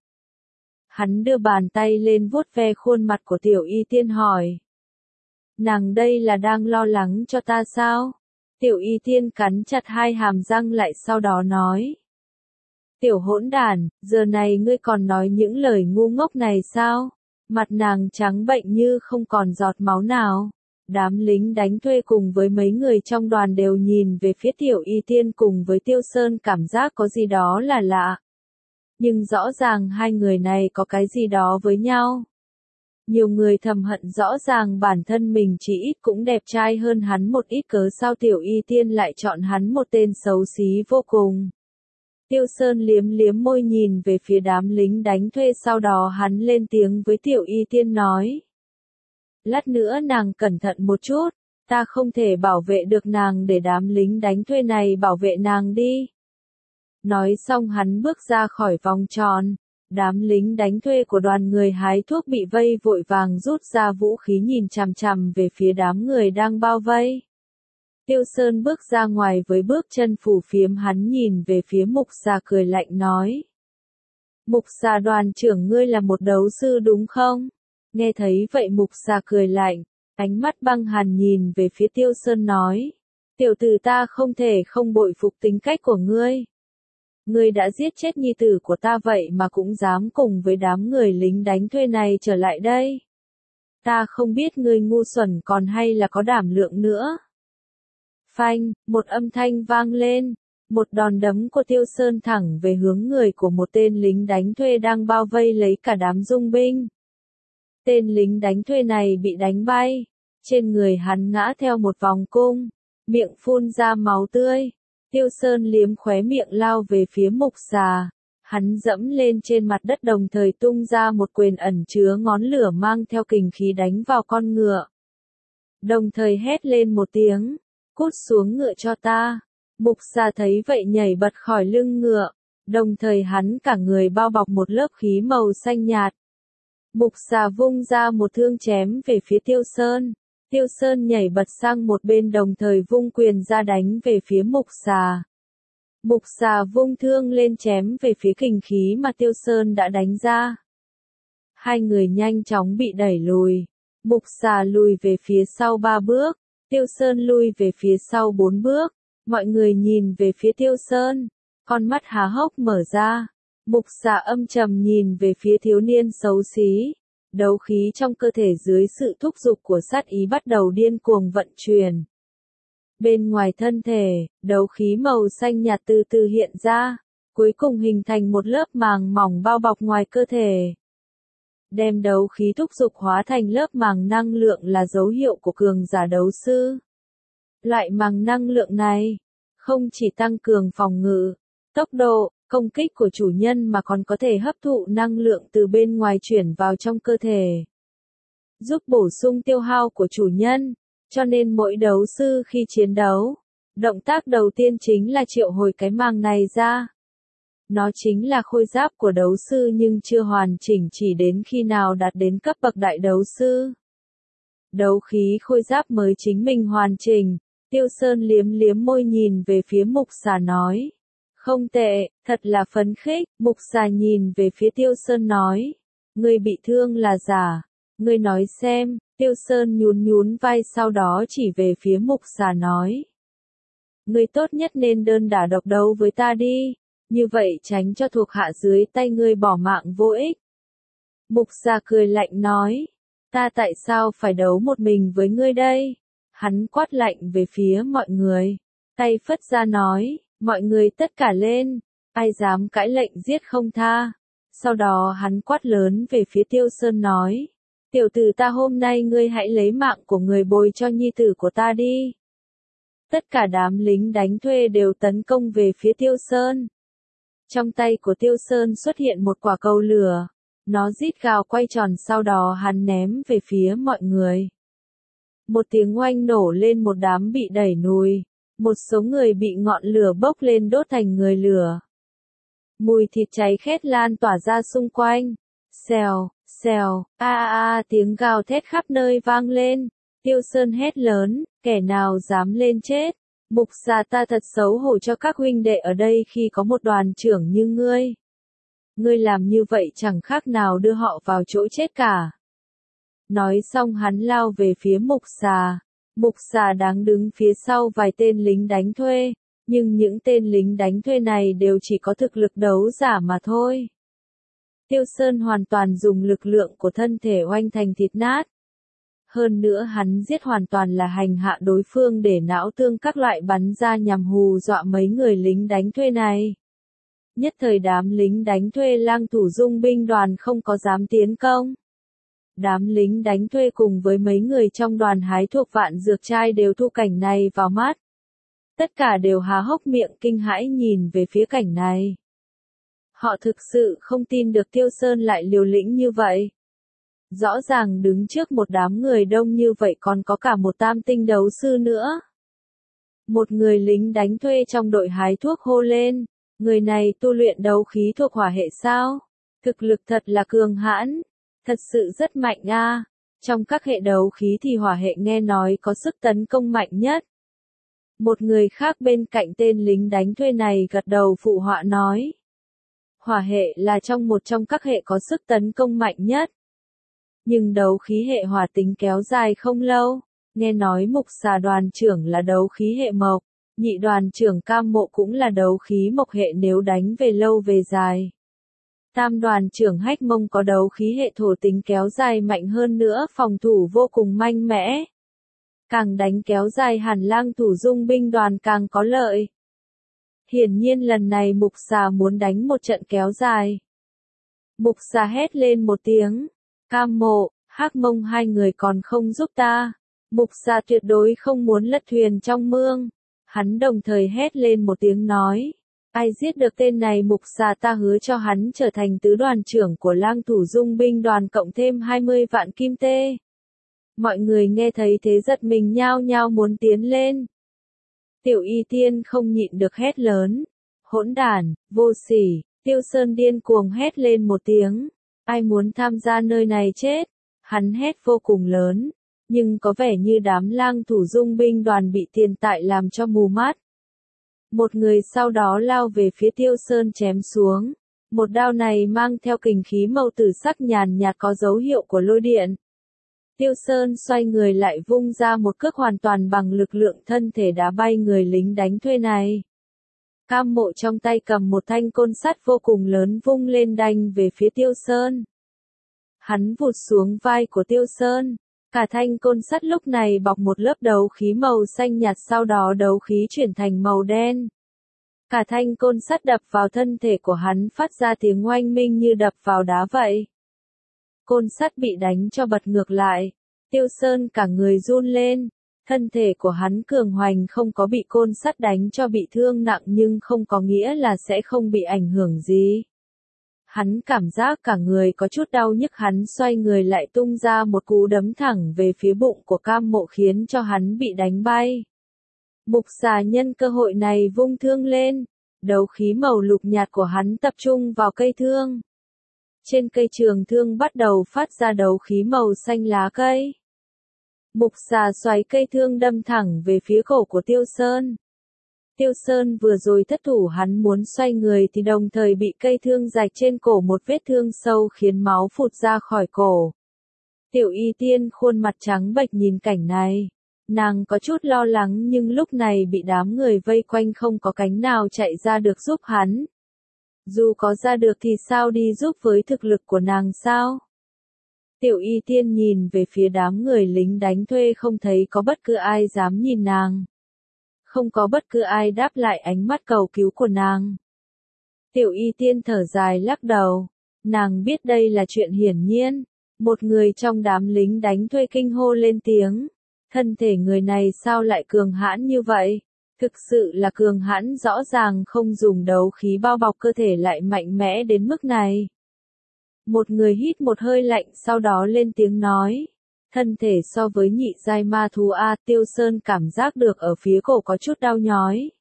Hắn đưa bàn tay lên vuốt ve khuôn mặt của Tiểu Y Tiên hỏi. Nàng đây là đang lo lắng cho ta sao? Tiểu Y Tiên cắn chặt hai hàm răng lại sau đó nói. Tiểu hỗn đản, giờ này ngươi còn nói những lời ngu ngốc này sao? Mặt nàng trắng bệnh như không còn giọt máu nào. Đám lính đánh thuê cùng với mấy người trong đoàn đều nhìn về phía Tiểu Y Tiên cùng với Tiêu Sơn cảm giác có gì đó là lạ. Nhưng rõ ràng hai người này có cái gì đó với nhau. Nhiều người thầm hận rõ ràng bản thân mình chỉ ít cũng đẹp trai hơn hắn một ít cớ sao Tiểu Y Tiên lại chọn hắn một tên xấu xí vô cùng. Tiêu Sơn liếm liếm môi nhìn về phía đám lính đánh thuê sau đó hắn lên tiếng với Tiểu Y Tiên nói. Lát nữa nàng cẩn thận một chút, ta không thể bảo vệ được nàng để đám lính đánh thuê này bảo vệ nàng đi. Nói xong hắn bước ra khỏi vòng tròn, đám lính đánh thuê của đoàn người hái thuốc bị vây vội vàng rút ra vũ khí nhìn chằm chằm về phía đám người đang bao vây. Tiêu Sơn bước ra ngoài với bước chân phủ phiếm hắn nhìn về phía Mục Xà cười lạnh nói. Mục Xà đoàn trưởng ngươi là một đấu sư đúng không? Nghe thấy vậy Mục Xà cười lạnh, ánh mắt băng hàn nhìn về phía Tiêu Sơn nói. Tiểu tử ta không thể không bội phục tính cách của ngươi. Ngươi đã giết chết nhi tử của ta vậy mà cũng dám cùng với đám người lính đánh thuê này trở lại đây. Ta không biết ngươi ngu xuẩn còn hay là có đảm lượng nữa. Phanh, một âm thanh vang lên, một đòn đấm của Tiêu Sơn thẳng về hướng người của một tên lính đánh thuê đang bao vây lấy cả đám dung binh. Tên lính đánh thuê này bị đánh bay, trên người hắn ngã theo một vòng cung, miệng phun ra máu tươi. Tiêu Sơn liếm khóe miệng lao về phía Mục Xà, hắn dẫm lên trên mặt đất đồng thời tung ra một quyền ẩn chứa ngón lửa mang theo kình khí đánh vào con ngựa. Đồng thời hét lên một tiếng, cút xuống ngựa cho ta. Mục Xà thấy vậy nhảy bật khỏi lưng ngựa, đồng thời hắn cả người bao bọc một lớp khí màu xanh nhạt. Mục Xà vung ra một thương chém về phía Tiêu Sơn. Tiêu Sơn nhảy bật sang một bên đồng thời vung quyền ra đánh về phía Mục Xà. Mục Xà vung thương lên chém về phía kình khí mà Tiêu Sơn đã đánh ra. Hai người nhanh chóng bị đẩy lùi. Mục Xà lùi về phía sau 3 bước, Tiêu Sơn lùi về phía sau 4 bước. Mọi người nhìn về phía Tiêu Sơn, con mắt há hốc mở ra. Mục Xà âm trầm nhìn về phía thiếu niên xấu xí. Đấu khí trong cơ thể dưới sự thúc giục của sát ý bắt đầu điên cuồng vận chuyển. Bên ngoài thân thể, đấu khí màu xanh nhạt từ từ hiện ra, cuối cùng hình thành một lớp màng mỏng bao bọc ngoài cơ thể. Đem đấu khí thúc giục hóa thành lớp màng năng lượng là dấu hiệu của cường giả đấu sư. Loại màng năng lượng này, không chỉ tăng cường phòng ngự, tốc độ, công kích của chủ nhân mà còn có thể hấp thụ năng lượng từ bên ngoài chuyển vào trong cơ thể. Giúp bổ sung tiêu hao của chủ nhân, cho nên mỗi đấu sư khi chiến đấu, động tác đầu tiên chính là triệu hồi cái màng này ra. Nó chính là khôi giáp của đấu sư nhưng chưa hoàn chỉnh chỉ đến khi nào đạt đến cấp bậc đại đấu sư. Đấu khí khôi giáp mới chính mình hoàn chỉnh, Tiêu Sơn liếm liếm môi nhìn về phía Mục Xà nói. Không tệ, thật là phấn khích. Mục Xà nhìn về phía Tiêu Sơn nói. Ngươi bị thương là giả. Ngươi nói xem. Tiêu Sơn nhún nhún vai sau đó chỉ về phía Mục Xà nói. Ngươi tốt nhất nên đơn đả độc đấu với ta đi. Như vậy tránh cho thuộc hạ dưới tay ngươi bỏ mạng vô ích. Mục Xà cười lạnh nói. Ta tại sao phải đấu một mình với ngươi đây? Hắn quát lạnh về phía mọi người. Tay phất ra nói. Mọi người tất cả lên, ai dám cãi lệnh giết không tha. Sau đó hắn quát lớn về phía Tiêu Sơn nói, Tiểu tử ta hôm nay ngươi hãy lấy mạng của người bồi cho nhi tử của ta đi. Tất cả đám lính đánh thuê đều tấn công về phía Tiêu Sơn. Trong tay của Tiêu Sơn xuất hiện một quả cầu lửa. Nó rít gào quay tròn sau đó hắn ném về phía mọi người. Một tiếng oanh nổ lên, một đám bị đẩy lùi. Một số người bị ngọn lửa bốc lên đốt thành người lửa. Mùi thịt cháy khét lan tỏa ra xung quanh. Xèo, xèo, tiếng gào thét khắp nơi vang lên. Tiêu Sơn hét lớn, kẻ nào dám lên chết. Mục Xà, ta thật xấu hổ cho các huynh đệ ở đây khi có một đoàn trưởng như ngươi. Ngươi làm như vậy chẳng khác nào đưa họ vào chỗ chết cả. Nói xong hắn lao về phía Mục Xà. Mục Xà đang đứng phía sau vài tên lính đánh thuê, nhưng những tên lính đánh thuê này đều chỉ có thực lực đấu giả mà thôi. Tiêu Sơn hoàn toàn dùng lực lượng của thân thể oanh thành thịt nát. Hơn nữa hắn giết hoàn toàn là hành hạ đối phương để não thương các loại bắn ra nhằm hù dọa mấy người lính đánh thuê này. Nhất thời đám lính đánh thuê Lang Thủ Dung binh đoàn không có dám tiến công. Đám lính đánh thuê cùng với mấy người trong đoàn hái thuộc Vạn Dược Trai đều thu cảnh này vào mắt. Tất cả đều há hốc miệng kinh hãi nhìn về phía cảnh này. Họ thực sự không tin được Tiêu Sơn lại liều lĩnh như vậy. Rõ ràng đứng trước một đám người đông như vậy còn có cả một tam tinh đấu sư nữa. Một người lính đánh thuê trong đội hái thuốc hô lên, người này tu luyện đấu khí thuộc hỏa hệ sao? Thực lực thật là cường hãn, thật sự rất mạnh a. Trong các hệ đấu khí thì hỏa hệ nghe nói có sức tấn công mạnh nhất. Một người khác bên cạnh tên lính đánh thuê này gật đầu phụ họa nói. Hỏa hệ là một trong các hệ có sức tấn công mạnh nhất. Nhưng đấu khí hệ hỏa tính kéo dài không lâu. Nghe nói Mục Xà đoàn trưởng là đấu khí hệ mộc, nhị đoàn trưởng Cam Mộ cũng là đấu khí mộc hệ nếu đánh về lâu về dài. Tam đoàn trưởng Hách Mông có đấu khí hệ thổ tính kéo dài mạnh hơn nữa, phòng thủ vô cùng mạnh mẽ. Càng đánh kéo dài hẳn Lang Thủ Dung binh đoàn càng có lợi. Hiển nhiên lần này Mục Xà muốn đánh một trận kéo dài. Mục Xà hét lên một tiếng. Cam Mộ, Hắc Mông hai người còn không giúp ta. Mục Xà tuyệt đối không muốn lật thuyền trong mương. Hắn đồng thời hét lên một tiếng nói. Ai giết được tên này Mục Xà ta hứa cho hắn trở thành tứ đoàn trưởng của Lang Thủ Dung binh đoàn cộng thêm 20 vạn kim tê. Mọi người nghe thấy thế giật mình nhao nhao muốn tiến lên. Tiểu Y Tiên không nhịn được hét lớn. Hỗn đản, vô sỉ, Tiêu Sơn điên cuồng hét lên một tiếng. Ai muốn tham gia nơi này chết? Hắn hét vô cùng lớn. Nhưng có vẻ như đám Lang Thủ Dung binh đoàn bị tiền tại làm cho mù mắt. Một người sau đó lao về phía Tiêu Sơn chém xuống. Một đao này mang theo kình khí màu tử sắc nhàn nhạt có dấu hiệu của lôi điện. Tiêu Sơn xoay người lại vung ra một cước hoàn toàn bằng lực lượng thân thể đá bay người lính đánh thuê này. Cam Mộ trong tay cầm một thanh côn sắt vô cùng lớn vung lên đanh về phía Tiêu Sơn. Hắn vụt xuống vai của Tiêu Sơn. Cả thanh côn sắt lúc này bọc một lớp đấu khí màu xanh nhạt, sau đó đấu khí chuyển thành màu đen. Cả thanh côn sắt đập vào thân thể của hắn phát ra tiếng oanh minh như đập vào đá vậy. Côn sắt bị đánh cho bật ngược lại. Tiêu Sơn cả người run lên. Thân thể của hắn cường hoành không có bị côn sắt đánh cho bị thương nặng nhưng không có nghĩa là sẽ không bị ảnh hưởng gì. Hắn cảm giác cả người có chút đau nhức, hắn xoay người lại tung ra một cú đấm thẳng về phía bụng của Cam Mộ khiến cho hắn bị đánh bay. Mục Xà nhân cơ hội này vung thương lên. Đấu khí màu lục nhạt của hắn tập trung vào cây thương. Trên cây trường thương bắt đầu phát ra đấu khí màu xanh lá cây. Mục Xà xoáy cây thương đâm thẳng về phía cổ của Tiêu Sơn. Tiêu Sơn vừa rồi thất thủ, hắn muốn xoay người thì đồng thời bị cây thương rạch trên cổ một vết thương sâu khiến máu phụt ra khỏi cổ. Tiểu Y Tiên khuôn mặt trắng bệch nhìn cảnh này. Nàng có chút lo lắng nhưng lúc này bị đám người vây quanh không có cánh nào chạy ra được giúp hắn. Dù có ra được thì sao đi giúp với thực lực của nàng sao? Tiểu Y Tiên nhìn về phía đám người lính đánh thuê không thấy có bất cứ ai dám nhìn nàng. Không có bất cứ ai đáp lại ánh mắt cầu cứu của nàng. Tiểu Y Tiên thở dài lắc đầu. Nàng biết đây là chuyện hiển nhiên. Một người trong đám lính đánh thuê kinh hô lên tiếng. Thân thể người này sao lại cường hãn như vậy? Thực sự là cường hãn, rõ ràng không dùng đấu khí bao bọc cơ thể lại mạnh mẽ đến mức này. Một người hít một hơi lạnh sau đó lên tiếng nói. Thân thể so với nhị giai ma thú A, Tiêu Sơn cảm giác được ở phía cổ có chút đau nhói.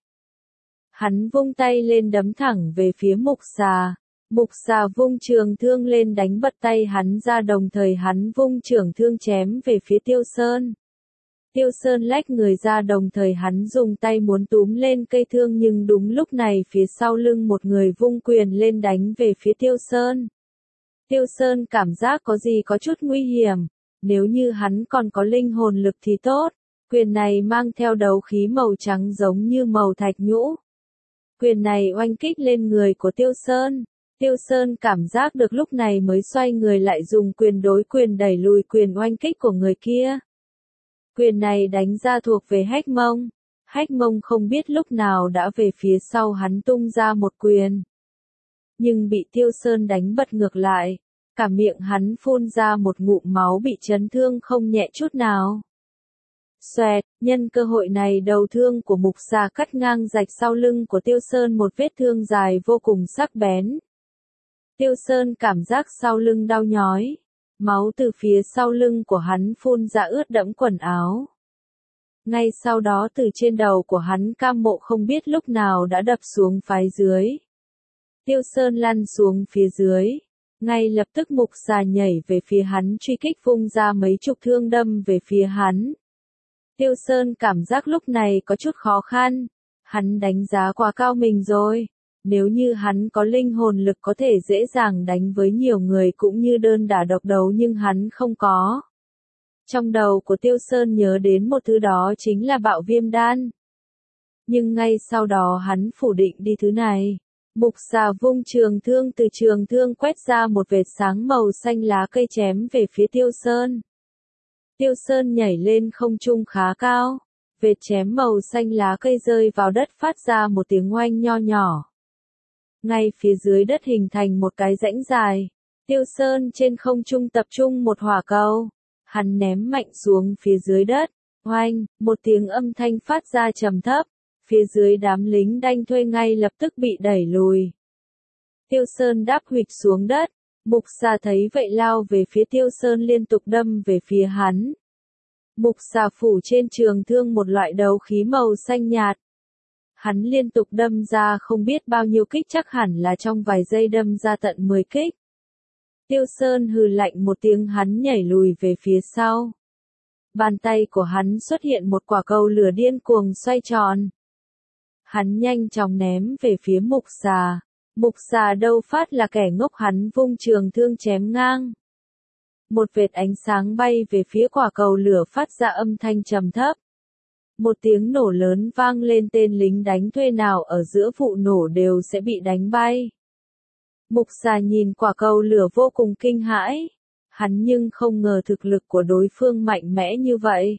Hắn vung tay lên đấm thẳng về phía mục xà. Mục xà vung trường thương lên đánh bật tay hắn ra, đồng thời hắn vung trường thương chém về phía Tiêu Sơn. Tiêu Sơn lách người ra, đồng thời hắn dùng tay muốn túm lên cây thương, nhưng đúng lúc này phía sau lưng một người vung quyền lên đánh về phía Tiêu Sơn. Tiêu Sơn cảm giác có gì có chút nguy hiểm, nếu như hắn còn có linh hồn lực thì tốt. Quyền này mang theo đấu khí màu trắng giống như màu thạch nhũ. Quyền này oanh kích lên người của Tiêu Sơn. Tiêu Sơn cảm giác được lúc này mới xoay người lại dùng quyền đối quyền đẩy lùi quyền oanh kích của người kia. Quyền này đánh ra thuộc về Hách Mông. Hách Mông không biết lúc nào đã về phía sau hắn tung ra một quyền. Nhưng bị Tiêu Sơn đánh bật ngược lại. Cả miệng hắn phun ra một ngụm máu, bị chấn thương không nhẹ chút nào. Xoẹt, nhân cơ hội này đầu thương của mục xà cắt ngang rạch sau lưng của Tiêu Sơn, một vết thương dài vô cùng sắc bén. Tiêu Sơn cảm giác sau lưng đau nhói. Máu từ phía sau lưng của hắn phun ra ướt đẫm quần áo. Ngay sau đó từ trên đầu của hắn, Cam Mộ không biết lúc nào đã đập xuống phía dưới. Tiêu Sơn lăn xuống phía dưới. Ngay lập tức mục xà nhảy về phía hắn truy kích, vung ra mấy chục thương đâm về phía hắn. Tiêu Sơn cảm giác lúc này có chút khó khăn. Hắn đánh giá quá cao mình rồi. Nếu như hắn có linh hồn lực có thể dễ dàng đánh với nhiều người cũng như đơn đả độc đấu, nhưng hắn không có. Trong đầu của Tiêu Sơn nhớ đến một thứ, đó chính là bạo viêm đan. Nhưng ngay sau đó hắn phủ định đi thứ này. Mục xà vung trường thương, từ trường thương quét ra một vệt sáng màu xanh lá cây chém về phía Tiêu Sơn. Tiêu Sơn nhảy lên không trung khá cao. Vệt chém màu xanh lá cây rơi vào đất phát ra một tiếng oanh nho nhỏ. Ngay phía dưới đất hình thành một cái rãnh dài. Tiêu Sơn trên không trung tập trung một hỏa cầu. Hắn ném mạnh xuống phía dưới đất. Oanh, một tiếng âm thanh phát ra trầm thấp. Phía dưới đám lính đánh thuê ngay lập tức bị đẩy lùi. Tiêu Sơn đáp huỵch xuống đất. Mục xà thấy vậy lao về phía Tiêu Sơn, liên tục đâm về phía hắn. Mục xà phủ trên trường thương một loại đấu khí màu xanh nhạt. Hắn liên tục đâm ra không biết bao nhiêu kích, chắc hẳn là trong vài giây đâm ra tận 10 kích. Tiêu Sơn hừ lạnh một tiếng, hắn nhảy lùi về phía sau. Bàn tay của hắn xuất hiện một quả cầu lửa điên cuồng xoay tròn. Hắn nhanh chóng ném về phía mục xà. Mục xà đâu phát là kẻ ngốc, hắn vung trường thương chém ngang. Một vệt ánh sáng bay về phía quả cầu lửa, phát ra âm thanh trầm thấp. Một tiếng nổ lớn vang lên, tên lính đánh thuê nào ở giữa vụ nổ đều sẽ bị đánh bay. Mục xà nhìn quả cầu lửa vô cùng kinh hãi. Hắn nhưng không ngờ thực lực của đối phương mạnh mẽ như vậy.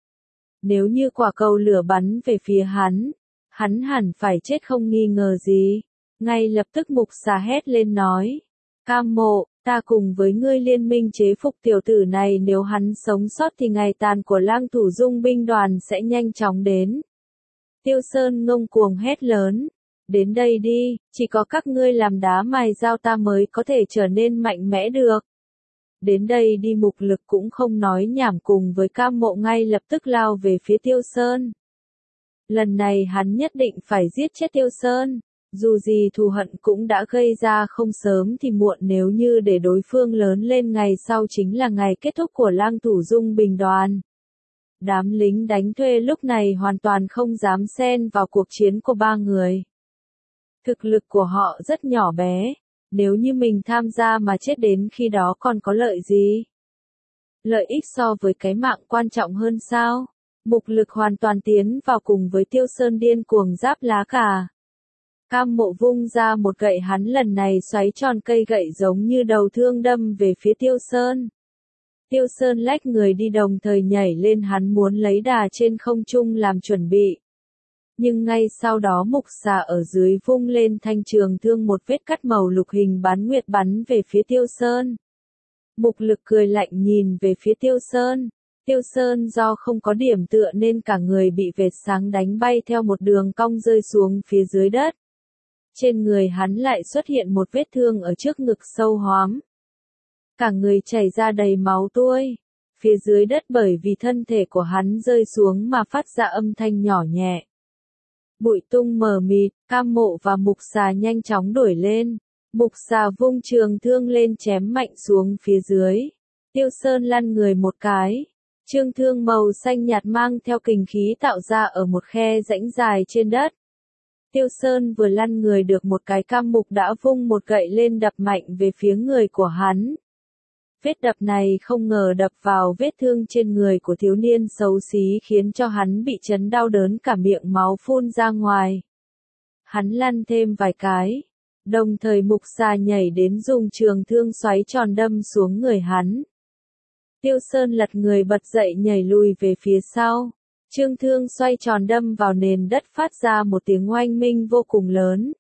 Nếu như quả cầu lửa bắn về phía hắn hẳn phải chết không nghi ngờ gì. Ngay lập tức mục xà hét lên nói. Cam Mộ, ta cùng với ngươi liên minh chế phục tiểu tử này, nếu hắn sống sót thì ngày tàn của Lang Thủ Dung binh đoàn sẽ nhanh chóng đến. Tiêu Sơn ngông cuồng hét lớn. Đến đây đi, chỉ có các ngươi làm đá mài dao ta mới có thể trở nên mạnh mẽ được. Đến đây đi, mục lực cũng không nói nhảm, cùng với Cam Mộ ngay lập tức lao về phía Tiêu Sơn. Lần này hắn nhất định phải giết chết Tiêu Sơn. Dù gì thù hận cũng đã gây ra, không sớm thì muộn, nếu như để đối phương lớn lên ngày sau chính là ngày kết thúc của Lang Thủ Dung binh đoàn. Đám lính đánh thuê lúc này hoàn toàn không dám xen vào cuộc chiến của ba người. Thực lực của họ rất nhỏ bé, nếu như mình tham gia mà chết đến khi đó còn có lợi gì? Lợi ích so với cái mạng quan trọng hơn sao? Mục lực hoàn toàn tiến vào cùng với Tiêu Sơn điên cuồng giáp lá cà. Cam Mộ vung ra một gậy, hắn lần này xoáy tròn cây gậy giống như đầu thương đâm về phía Tiêu Sơn. Tiêu Sơn lách người đi, đồng thời nhảy lên, hắn muốn lấy đà trên không trung làm chuẩn bị. Nhưng ngay sau đó mục xà ở dưới vung lên thanh trường thương, một vết cắt màu lục hình bán nguyệt bắn về phía Tiêu Sơn. Mục Lực cười lạnh nhìn về phía Tiêu Sơn. Tiêu Sơn do không có điểm tựa nên cả người bị vệt sáng đánh bay theo một đường cong rơi xuống phía dưới đất. Trên người hắn lại xuất hiện một vết thương ở trước ngực sâu hoắm. Cả người chảy ra đầy máu tươi. Phía dưới đất bởi vì thân thể của hắn rơi xuống mà phát ra âm thanh nhỏ nhẹ. Bụi tung mờ mịt, Cam Mộ và Mục Xà nhanh chóng đuổi lên. Mục Xà vung trường thương lên chém mạnh xuống phía dưới. Tiêu Sơn lăn người một cái. Trường thương màu xanh nhạt mang theo kình khí tạo ra ở một khe rãnh dài trên đất. Tiêu Sơn vừa lăn người được một cái, Cam Mục đã vung một gậy lên đập mạnh về phía người của hắn. Vết đập này không ngờ đập vào vết thương trên người của thiếu niên xấu xí khiến cho hắn bị chấn đau đớn cả miệng máu phun ra ngoài. Hắn lăn thêm vài cái. Đồng thời Mục Xà nhảy đến dùng trường thương xoáy tròn đâm xuống người hắn. Tiêu Sơn lật người bật dậy nhảy lùi về phía sau. Trường thương xoay tròn đâm vào nền đất phát ra một tiếng oanh minh vô cùng lớn.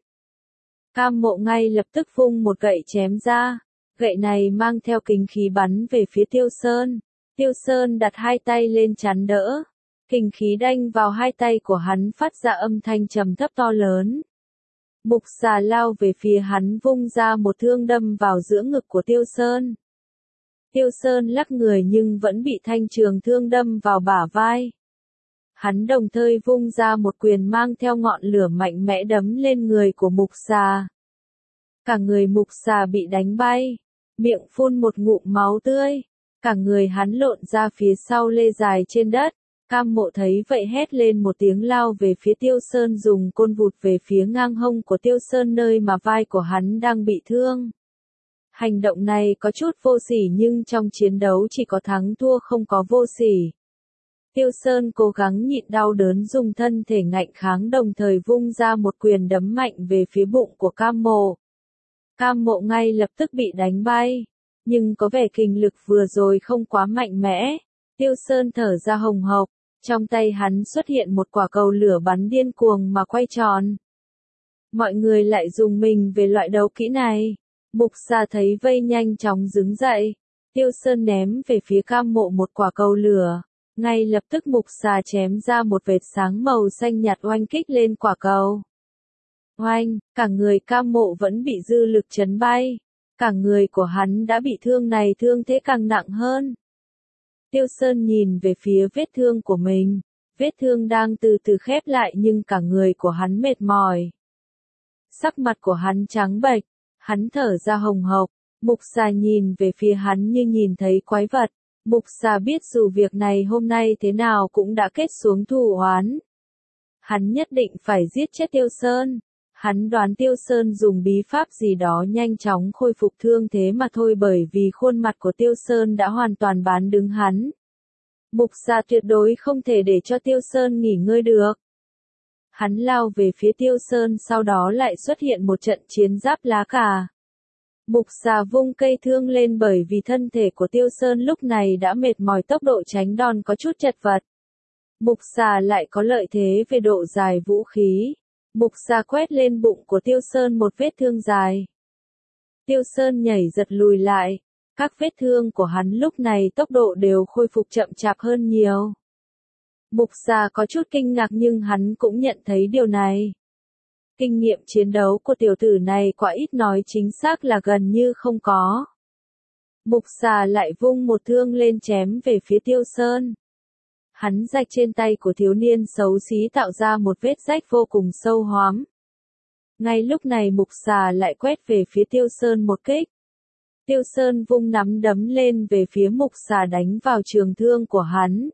Cam Mộ ngay lập tức vung một gậy chém ra. Gậy này mang theo kình khí bắn về phía Tiêu Sơn. Tiêu Sơn đặt hai tay lên chắn đỡ. Kình khí đanh vào hai tay của hắn phát ra âm thanh trầm thấp to lớn. Mục Xà lao về phía hắn vung ra một thương đâm vào giữa ngực của Tiêu Sơn. Tiêu Sơn lắc người nhưng vẫn bị thanh trường thương đâm vào bả vai. Hắn đồng thời vung ra một quyền mang theo ngọn lửa mạnh mẽ đấm lên người của Mục Xà. Cả người Mục Xà bị đánh bay, miệng phun một ngụm máu tươi, cả người hắn lộn ra phía sau lê dài trên đất. Cam Mộ thấy vậy hét lên một tiếng lao về phía Tiêu Sơn dùng côn vụt về phía ngang hông của Tiêu Sơn nơi mà vai của hắn đang bị thương. Hành động này có chút vô sỉ nhưng trong chiến đấu chỉ có thắng thua không có vô sỉ. Tiêu Sơn cố gắng nhịn đau đớn dùng thân thể ngạnh kháng đồng thời vung ra một quyền đấm mạnh về phía bụng của Cam Mộ. Cam Mộ ngay lập tức bị đánh bay, nhưng có vẻ kình lực vừa rồi không quá mạnh mẽ. Tiêu Sơn thở ra hồng hộc, trong tay hắn xuất hiện một quả cầu lửa bắn điên cuồng mà quay tròn. Mọi người lại dùng mình về loại đấu kỹ này. Mục Xà thấy vây nhanh chóng đứng dậy. Tiêu Sơn ném về phía Cam Mộ một quả cầu lửa. Ngay lập tức Mục Xà chém ra một vệt sáng màu xanh nhạt oanh kích lên quả cầu. Oanh, cả người Cam Mộ vẫn bị dư lực chấn bay. Cả người của hắn đã bị thương này thương thế càng nặng hơn. Tiêu Sơn nhìn về phía vết thương của mình. Vết thương đang từ từ khép lại nhưng cả người của hắn mệt mỏi. Sắc mặt của hắn trắng bệch, hắn thở ra hồng hộc. Mục Xà nhìn về phía hắn như nhìn thấy quái vật. Mục Xà biết dù việc này hôm nay thế nào cũng đã kết xuống thù oán. Hắn nhất định phải giết chết Tiêu Sơn. Hắn đoán Tiêu Sơn dùng bí pháp gì đó nhanh chóng khôi phục thương thế mà thôi bởi vì khuôn mặt của Tiêu Sơn đã hoàn toàn bán đứng hắn. Mục Xà tuyệt đối không thể để cho Tiêu Sơn nghỉ ngơi được. Hắn lao về phía Tiêu Sơn sau đó lại xuất hiện một trận chiến giáp lá cà. Mục Xà vung cây thương lên bởi vì thân thể của Tiêu Sơn lúc này đã mệt mỏi tốc độ tránh đòn có chút chật vật. Mục Xà lại có lợi thế về độ dài vũ khí. Mục Xà quét lên bụng của Tiêu Sơn một vết thương dài. Tiêu Sơn nhảy giật lùi lại. Các vết thương của hắn lúc này tốc độ đều khôi phục chậm chạp hơn nhiều. Mục Xà có chút kinh ngạc nhưng hắn cũng nhận thấy điều này. Kinh nghiệm chiến đấu của tiểu tử này quả ít nói chính xác là gần như không có. Mục Xà lại vung một thương lên chém về phía Tiêu Sơn. Hắn rạch trên tay của thiếu niên xấu xí tạo ra một vết rách vô cùng sâu hoắm. Ngay lúc này Mục Xà lại quét về phía Tiêu Sơn một kích. Tiêu Sơn vung nắm đấm lên về phía Mục Xà đánh vào trường thương của hắn.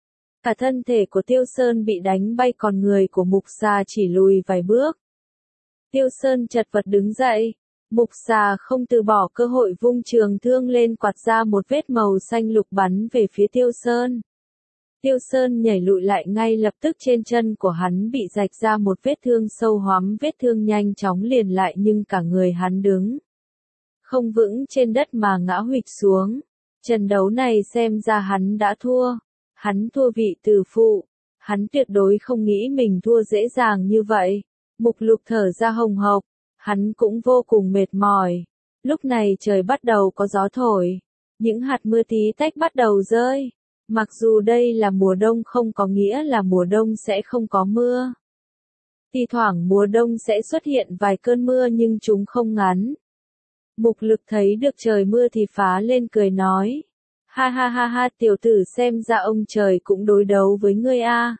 Cả thân thể của Tiêu Sơn bị đánh bay còn người của Mục Xà chỉ lùi vài bước. Tiêu Sơn chật vật đứng dậy. Mục Xà không từ bỏ cơ hội vung trường thương lên quạt ra một vết màu xanh lục bắn về phía Tiêu Sơn. Tiêu Sơn nhảy lùi lại ngay lập tức trên chân của hắn bị rạch ra một vết thương sâu hoắm vết thương nhanh chóng liền lại nhưng cả người hắn đứng không vững trên đất mà ngã huỵch xuống. Trận đấu này xem ra hắn đã thua. Hắn thua vị tử phụ. Hắn tuyệt đối không nghĩ mình thua dễ dàng như vậy. Mục Lục thở ra hồng hộc. Hắn cũng vô cùng mệt mỏi. Lúc này trời bắt đầu có gió thổi. Những hạt mưa tí tách bắt đầu rơi. Mặc dù đây là mùa đông không có nghĩa là mùa đông sẽ không có mưa. Thi thoảng mùa đông sẽ xuất hiện vài cơn mưa nhưng chúng không ngắn. Mục Lực thấy được trời mưa thì phá lên cười nói. Ha ha ha ha, tiểu tử, xem ra ông trời cũng đối đấu với ngươi a.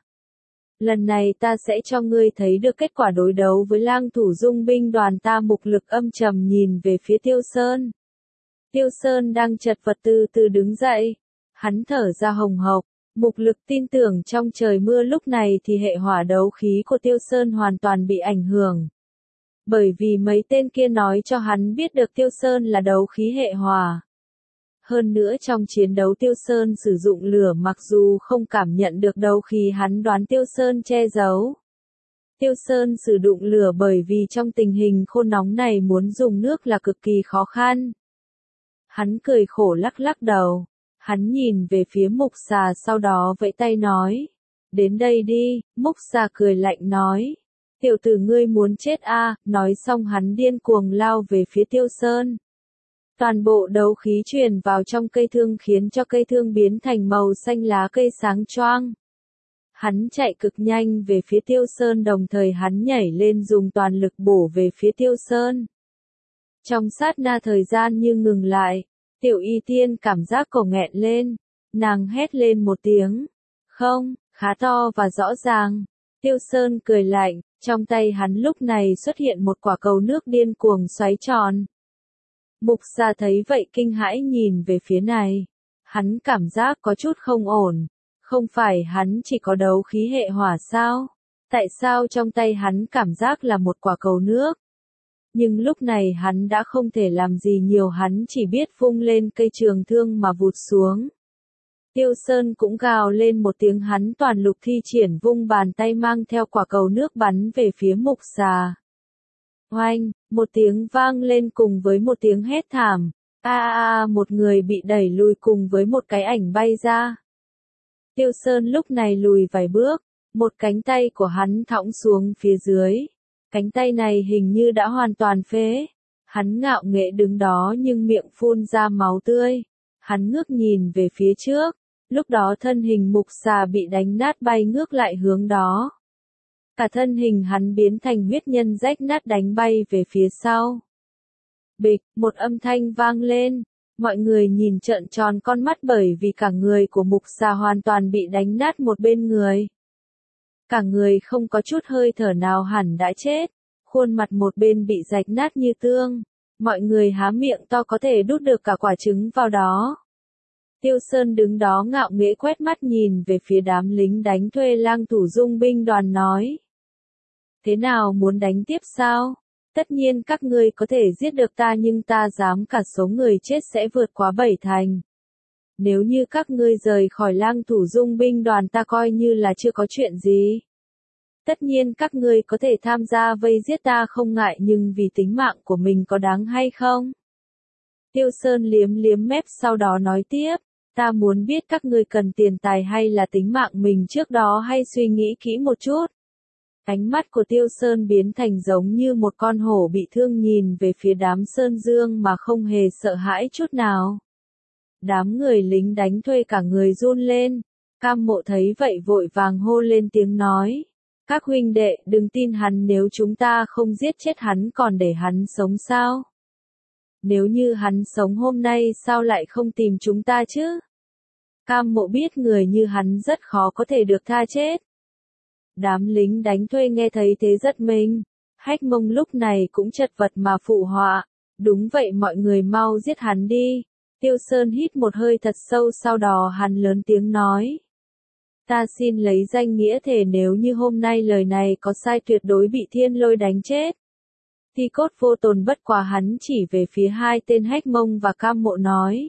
Lần này ta sẽ cho ngươi thấy được kết quả đối đấu với Lang Thủ Dung binh đoàn ta. Mục Lực âm trầm nhìn về phía Tiêu Sơn. Tiêu Sơn đang chật vật từ từ đứng dậy. Hắn thở ra hồng hộc. Mục Lực tin tưởng trong trời mưa lúc này thì hệ hỏa đấu khí của Tiêu Sơn hoàn toàn bị ảnh hưởng. Bởi vì mấy tên kia nói cho hắn biết được Tiêu Sơn là đấu khí hệ hỏa. Hơn nữa trong chiến đấu Tiêu Sơn sử dụng lửa, mặc dù không cảm nhận được đấu khí, hắn đoán Tiêu Sơn che giấu. Tiêu Sơn sử dụng lửa bởi vì trong tình hình khô nóng này muốn dùng nước là cực kỳ khó khăn. Hắn cười khổ lắc lắc đầu. Hắn nhìn về phía Mục Xà sau đó vẫy tay nói. Đến đây đi. Mục Xà cười lạnh nói. Tiểu tử, ngươi muốn chết a? Nói xong hắn điên cuồng lao về phía Tiêu Sơn. Toàn bộ đấu khí truyền vào trong cây thương khiến cho cây thương biến thành màu xanh lá cây sáng choang. Hắn chạy cực nhanh về phía Tiêu Sơn, đồng thời hắn nhảy lên dùng toàn lực bổ về phía Tiêu Sơn. Trong sát na thời gian như ngừng lại, Tiểu Y Tiên cảm giác cổ nghẹn lên, nàng hét lên một tiếng. Không, khá to và rõ ràng. Tiêu Sơn cười lạnh, trong tay hắn lúc này xuất hiện một quả cầu nước điên cuồng xoáy tròn. Mục Xà thấy vậy kinh hãi nhìn về phía này. Hắn cảm giác có chút không ổn. Không phải hắn chỉ có đấu khí hệ hỏa sao? Tại sao trong tay hắn cảm giác là một quả cầu nước? Nhưng lúc này hắn đã không thể làm gì nhiều, hắn chỉ biết vung lên cây trường thương mà vụt xuống. Tiêu Sơn cũng gào lên một tiếng, hắn toàn lực thi triển vung bàn tay mang theo quả cầu nước bắn về phía Mục Xà. Oanh, một tiếng vang lên cùng với một tiếng hét thảm. Một người bị đẩy lùi cùng với một cái ảnh bay ra. Tiêu Sơn lúc này lùi vài bước, một cánh tay của hắn thõng xuống phía dưới. Cánh tay này hình như đã hoàn toàn phế. Hắn ngạo nghễ đứng đó nhưng miệng phun ra máu tươi. Hắn ngước nhìn về phía trước. Lúc đó thân hình Mục Xà bị đánh nát bay ngước lại hướng đó. Cả thân hình hắn biến thành huyết nhân rách nát đánh bay về phía sau. Bịch, một âm thanh vang lên. Mọi người nhìn trợn tròn con mắt bởi vì cả người của Mục Xà hoàn toàn bị đánh nát một bên người. Cả người không có chút hơi thở nào, hẳn đã chết. Khuôn mặt một bên bị rạch nát như tương. Mọi người há miệng to có thể đút được cả quả trứng vào đó. Tiêu Sơn đứng đó ngạo nghễ quét mắt nhìn về phía đám lính đánh thuê Lang Thủ Dung binh đoàn nói. Thế nào, muốn đánh tiếp sao? Tất nhiên các ngươi có thể giết được ta, nhưng ta dám cả số người chết sẽ vượt quá 7 thành. Nếu như các ngươi rời khỏi Lang Thủ Dung binh đoàn ta coi như là chưa có chuyện gì. Tất nhiên các ngươi có thể tham gia vây giết ta không ngại, nhưng vì tính mạng của mình có đáng hay không? Tiêu Sơn liếm liếm mép sau đó nói tiếp. Ta muốn biết các ngươi cần tiền tài hay là tính mạng mình trước đó, hay suy nghĩ kỹ một chút. Ánh mắt của Tiêu Sơn biến thành giống như một con hổ bị thương nhìn về phía đám Sơn Dương mà không hề sợ hãi chút nào. Đám người lính đánh thuê cả người run lên. Cam Mộ thấy vậy vội vàng hô lên tiếng nói. Các huynh đệ, đừng tin hắn, nếu chúng ta không giết chết hắn còn để hắn sống sao? Nếu như hắn sống hôm nay sao lại không tìm chúng ta chứ? Cam Mộ biết người như hắn rất khó có thể được tha chết. Đám lính đánh thuê nghe thấy thế rất mình. Hách Mông lúc này cũng chật vật mà phụ họa. Đúng vậy, mọi người mau giết hắn đi. Tiêu Sơn hít một hơi thật sâu, sau đó hắn lớn tiếng nói. Ta xin lấy danh nghĩa thề, nếu như hôm nay lời này có sai tuyệt đối bị thiên lôi đánh chết. Thi Cốt vô tồn bất quá hắn chỉ về phía hai tên Hách Mông và Cam Mộ nói.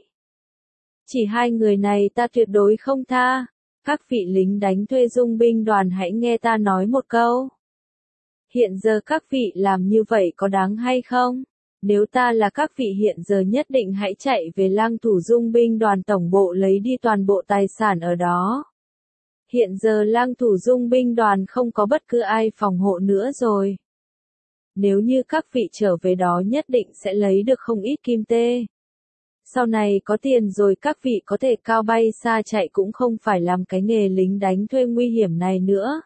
Chỉ hai người này ta tuyệt đối không tha. Các vị lính đánh thuê Dung binh đoàn hãy nghe ta nói một câu. Hiện giờ các vị làm như vậy có đáng hay không? Nếu ta là các vị hiện giờ nhất định hãy chạy về Lang Thủ Dung binh đoàn tổng bộ lấy đi toàn bộ tài sản ở đó. Hiện giờ Lang Thủ Dung binh đoàn không có bất cứ ai phòng hộ nữa rồi. Nếu như các vị trở về đó nhất định sẽ lấy được không ít kim tê. Sau này có tiền rồi các vị có thể cao bay xa chạy cũng không phải làm cái nghề lính đánh thuê nguy hiểm này nữa.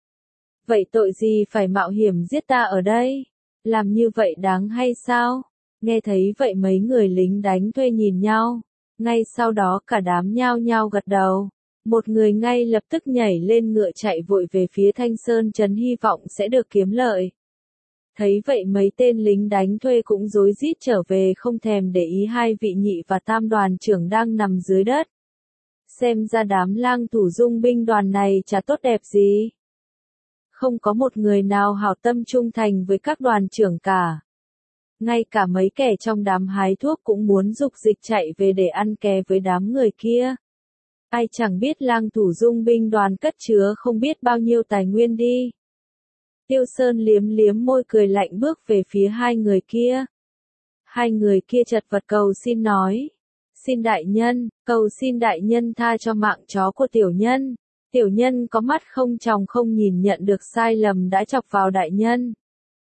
Vậy tội gì phải mạo hiểm giết ta ở đây? Làm như vậy đáng hay sao? Nghe thấy vậy mấy người lính đánh thuê nhìn nhau. Ngay sau đó cả đám nhao nhao gật đầu. Một người ngay lập tức nhảy lên ngựa chạy vội về phía Thanh Sơn Trấn hy vọng sẽ được kiếm lợi. Thấy vậy mấy tên lính đánh thuê cũng rối rít trở về không thèm để ý hai vị nhị và tam đoàn trưởng đang nằm dưới đất. Xem ra đám lang thủ dung binh đoàn này chả tốt đẹp gì. Không có một người nào hảo tâm trung thành với các đoàn trưởng cả. Ngay cả mấy kẻ trong đám hái thuốc cũng muốn dục dịch chạy về để ăn ké với đám người kia. Ai chẳng biết lang thủ dung binh đoàn cất chứa không biết bao nhiêu tài nguyên đi. Tiêu Sơn liếm liếm môi cười lạnh bước về phía hai người kia. Hai người kia chật vật cầu xin nói. Xin đại nhân, cầu xin đại nhân tha cho mạng chó của tiểu nhân. Tiểu nhân có mắt không tròng không nhìn nhận được sai lầm đã chọc vào đại nhân.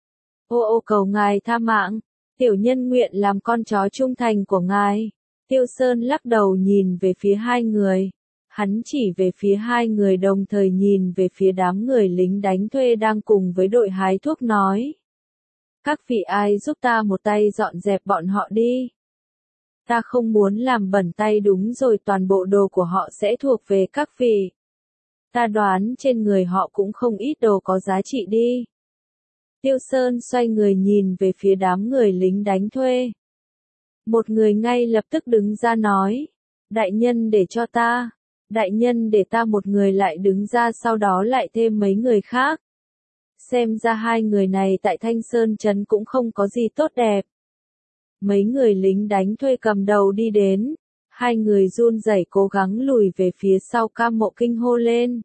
Ô cầu ngài tha mạng, tiểu nhân nguyện làm con chó trung thành của ngài. Tiêu Sơn lắc đầu nhìn về phía hai người. Hắn chỉ về phía hai người đồng thời nhìn về phía đám người lính đánh thuê đang cùng với đội hái thuốc nói. Các vị ai giúp ta một tay dọn dẹp bọn họ đi. Ta không muốn làm bẩn tay đúng rồi toàn bộ đồ của họ sẽ thuộc về các vị. Ta đoán trên người họ cũng không ít đồ có giá trị đi. Tiêu Sơn xoay người nhìn về phía đám người lính đánh thuê. Một người ngay lập tức đứng ra nói. Đại nhân để cho ta. Đại nhân để ta một người lại đứng ra sau đó lại thêm mấy người khác. Xem ra hai người này tại Thanh Sơn Trấn cũng không có gì tốt đẹp. Mấy người lính đánh thuê cầm đầu đi đến. Hai người run rẩy cố gắng lùi về phía sau Cam Mộ kinh hô lên.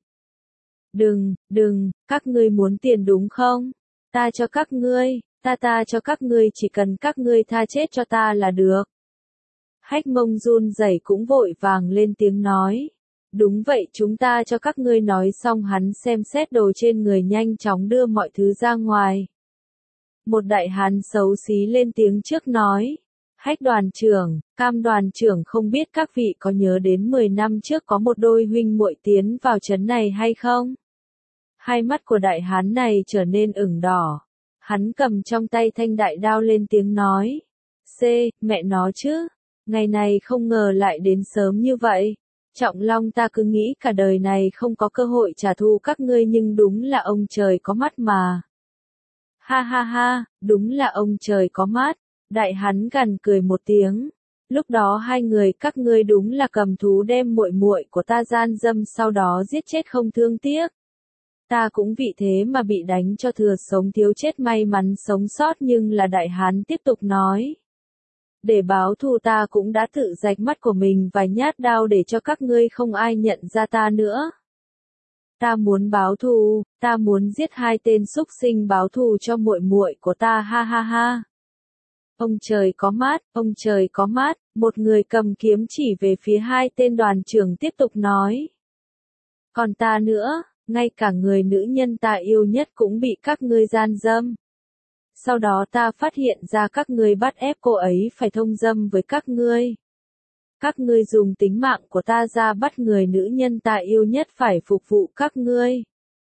Đừng, các ngươi muốn tiền đúng không? Ta cho các ngươi, ta cho các ngươi chỉ cần các ngươi tha chết cho ta là được. Hách Mông run rẩy cũng vội vàng lên tiếng nói. Đúng vậy chúng ta cho các ngươi nói xong hắn xem xét đồ trên người nhanh chóng đưa mọi thứ ra ngoài. Một đại hán xấu xí lên tiếng trước nói. Hách đoàn trưởng, Cam đoàn trưởng không biết các vị có nhớ đến 10 năm trước có một đôi huynh muội tiến vào trấn này hay không? Hai mắt của đại hán này trở nên ửng đỏ. Hắn cầm trong tay thanh đại đao lên tiếng nói. Mẹ nó chứ, ngày này không ngờ lại đến sớm như vậy. Trọng Long ta cứ nghĩ cả đời này không có cơ hội trả thù các ngươi nhưng đúng là ông trời có mắt mà. Ha ha ha, đúng là ông trời có mắt. Đại hắn gằn cười một tiếng. Lúc đó hai người các ngươi đúng là cầm thú đem muội muội của ta gian dâm sau đó giết chết không thương tiếc. Ta cũng vì thế mà bị đánh cho thừa sống thiếu chết may mắn sống sót nhưng là đại hán tiếp tục nói. Để báo thù ta cũng đã tự rạch mắt của mình vài nhát đao để cho các ngươi không ai nhận ra ta nữa. Ta muốn báo thù, ta muốn giết hai tên súc sinh báo thù cho muội muội của ta ha ha ha. Ông trời có mắt, một người cầm kiếm chỉ về phía hai tên đoàn trưởng tiếp tục nói. Còn ta nữa, ngay cả người nữ nhân ta yêu nhất cũng bị các ngươi gian dâm. Sau đó ta phát hiện ra các ngươi bắt ép cô ấy phải thông dâm với các ngươi. Các ngươi dùng tính mạng của ta ra bắt người nữ nhân ta yêu nhất phải phục vụ các ngươi.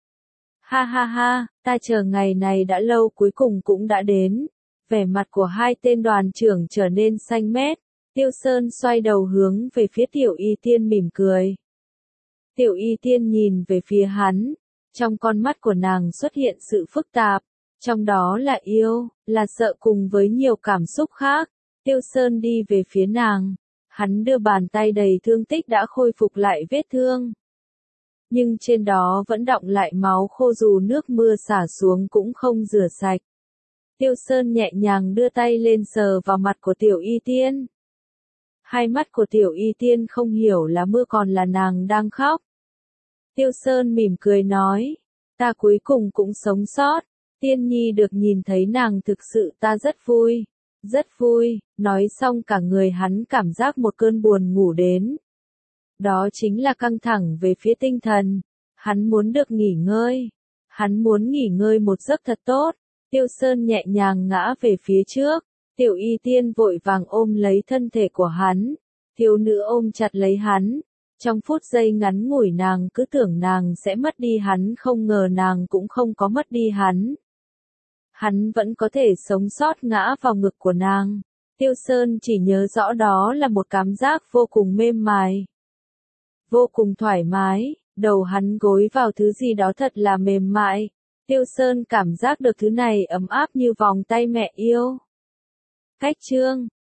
Ha ha ha, ta chờ ngày này đã lâu cuối cùng cũng đã đến. Vẻ mặt của hai tên đoàn trưởng trở nên xanh mét. Tiêu Sơn xoay đầu hướng về phía Tiểu Y Tiên mỉm cười. Tiểu Y Tiên nhìn về phía hắn. Trong con mắt của nàng xuất hiện sự phức tạp. Trong đó là yêu, là sợ cùng với nhiều cảm xúc khác. Tiêu Sơn đi về phía nàng. Hắn đưa bàn tay đầy thương tích đã khôi phục lại vết thương. Nhưng trên đó vẫn đọng lại máu khô dù nước mưa xả xuống cũng không rửa sạch. Tiêu Sơn nhẹ nhàng đưa tay lên sờ vào mặt của Tiểu Y Tiên. Hai mắt của Tiểu Y Tiên không hiểu là mưa còn là nàng đang khóc. Tiêu Sơn mỉm cười nói, ta cuối cùng cũng sống sót. Tiên Nhi được nhìn thấy nàng thực sự ta rất vui. Rất vui, nói xong cả người hắn cảm giác một cơn buồn ngủ đến. Đó chính là căng thẳng về phía tinh thần. Hắn muốn được nghỉ ngơi. Hắn muốn nghỉ ngơi một giấc thật tốt. Tiêu Sơn nhẹ nhàng ngã về phía trước. Tiểu Y Tiên vội vàng ôm lấy thân thể của hắn, thiếu nữ ôm chặt lấy hắn. Trong phút giây ngắn ngủi nàng cứ tưởng nàng sẽ mất đi hắn, không ngờ nàng cũng không có mất đi hắn. Hắn vẫn có thể sống sót ngã vào ngực của nàng. Tiêu Sơn chỉ nhớ rõ đó là một cảm giác vô cùng mềm mại, vô cùng thoải mái, đầu hắn gối vào thứ gì đó thật là mềm mại. Tiêu Sơn cảm giác được thứ này ấm áp như vòng tay mẹ yêu. Cách chương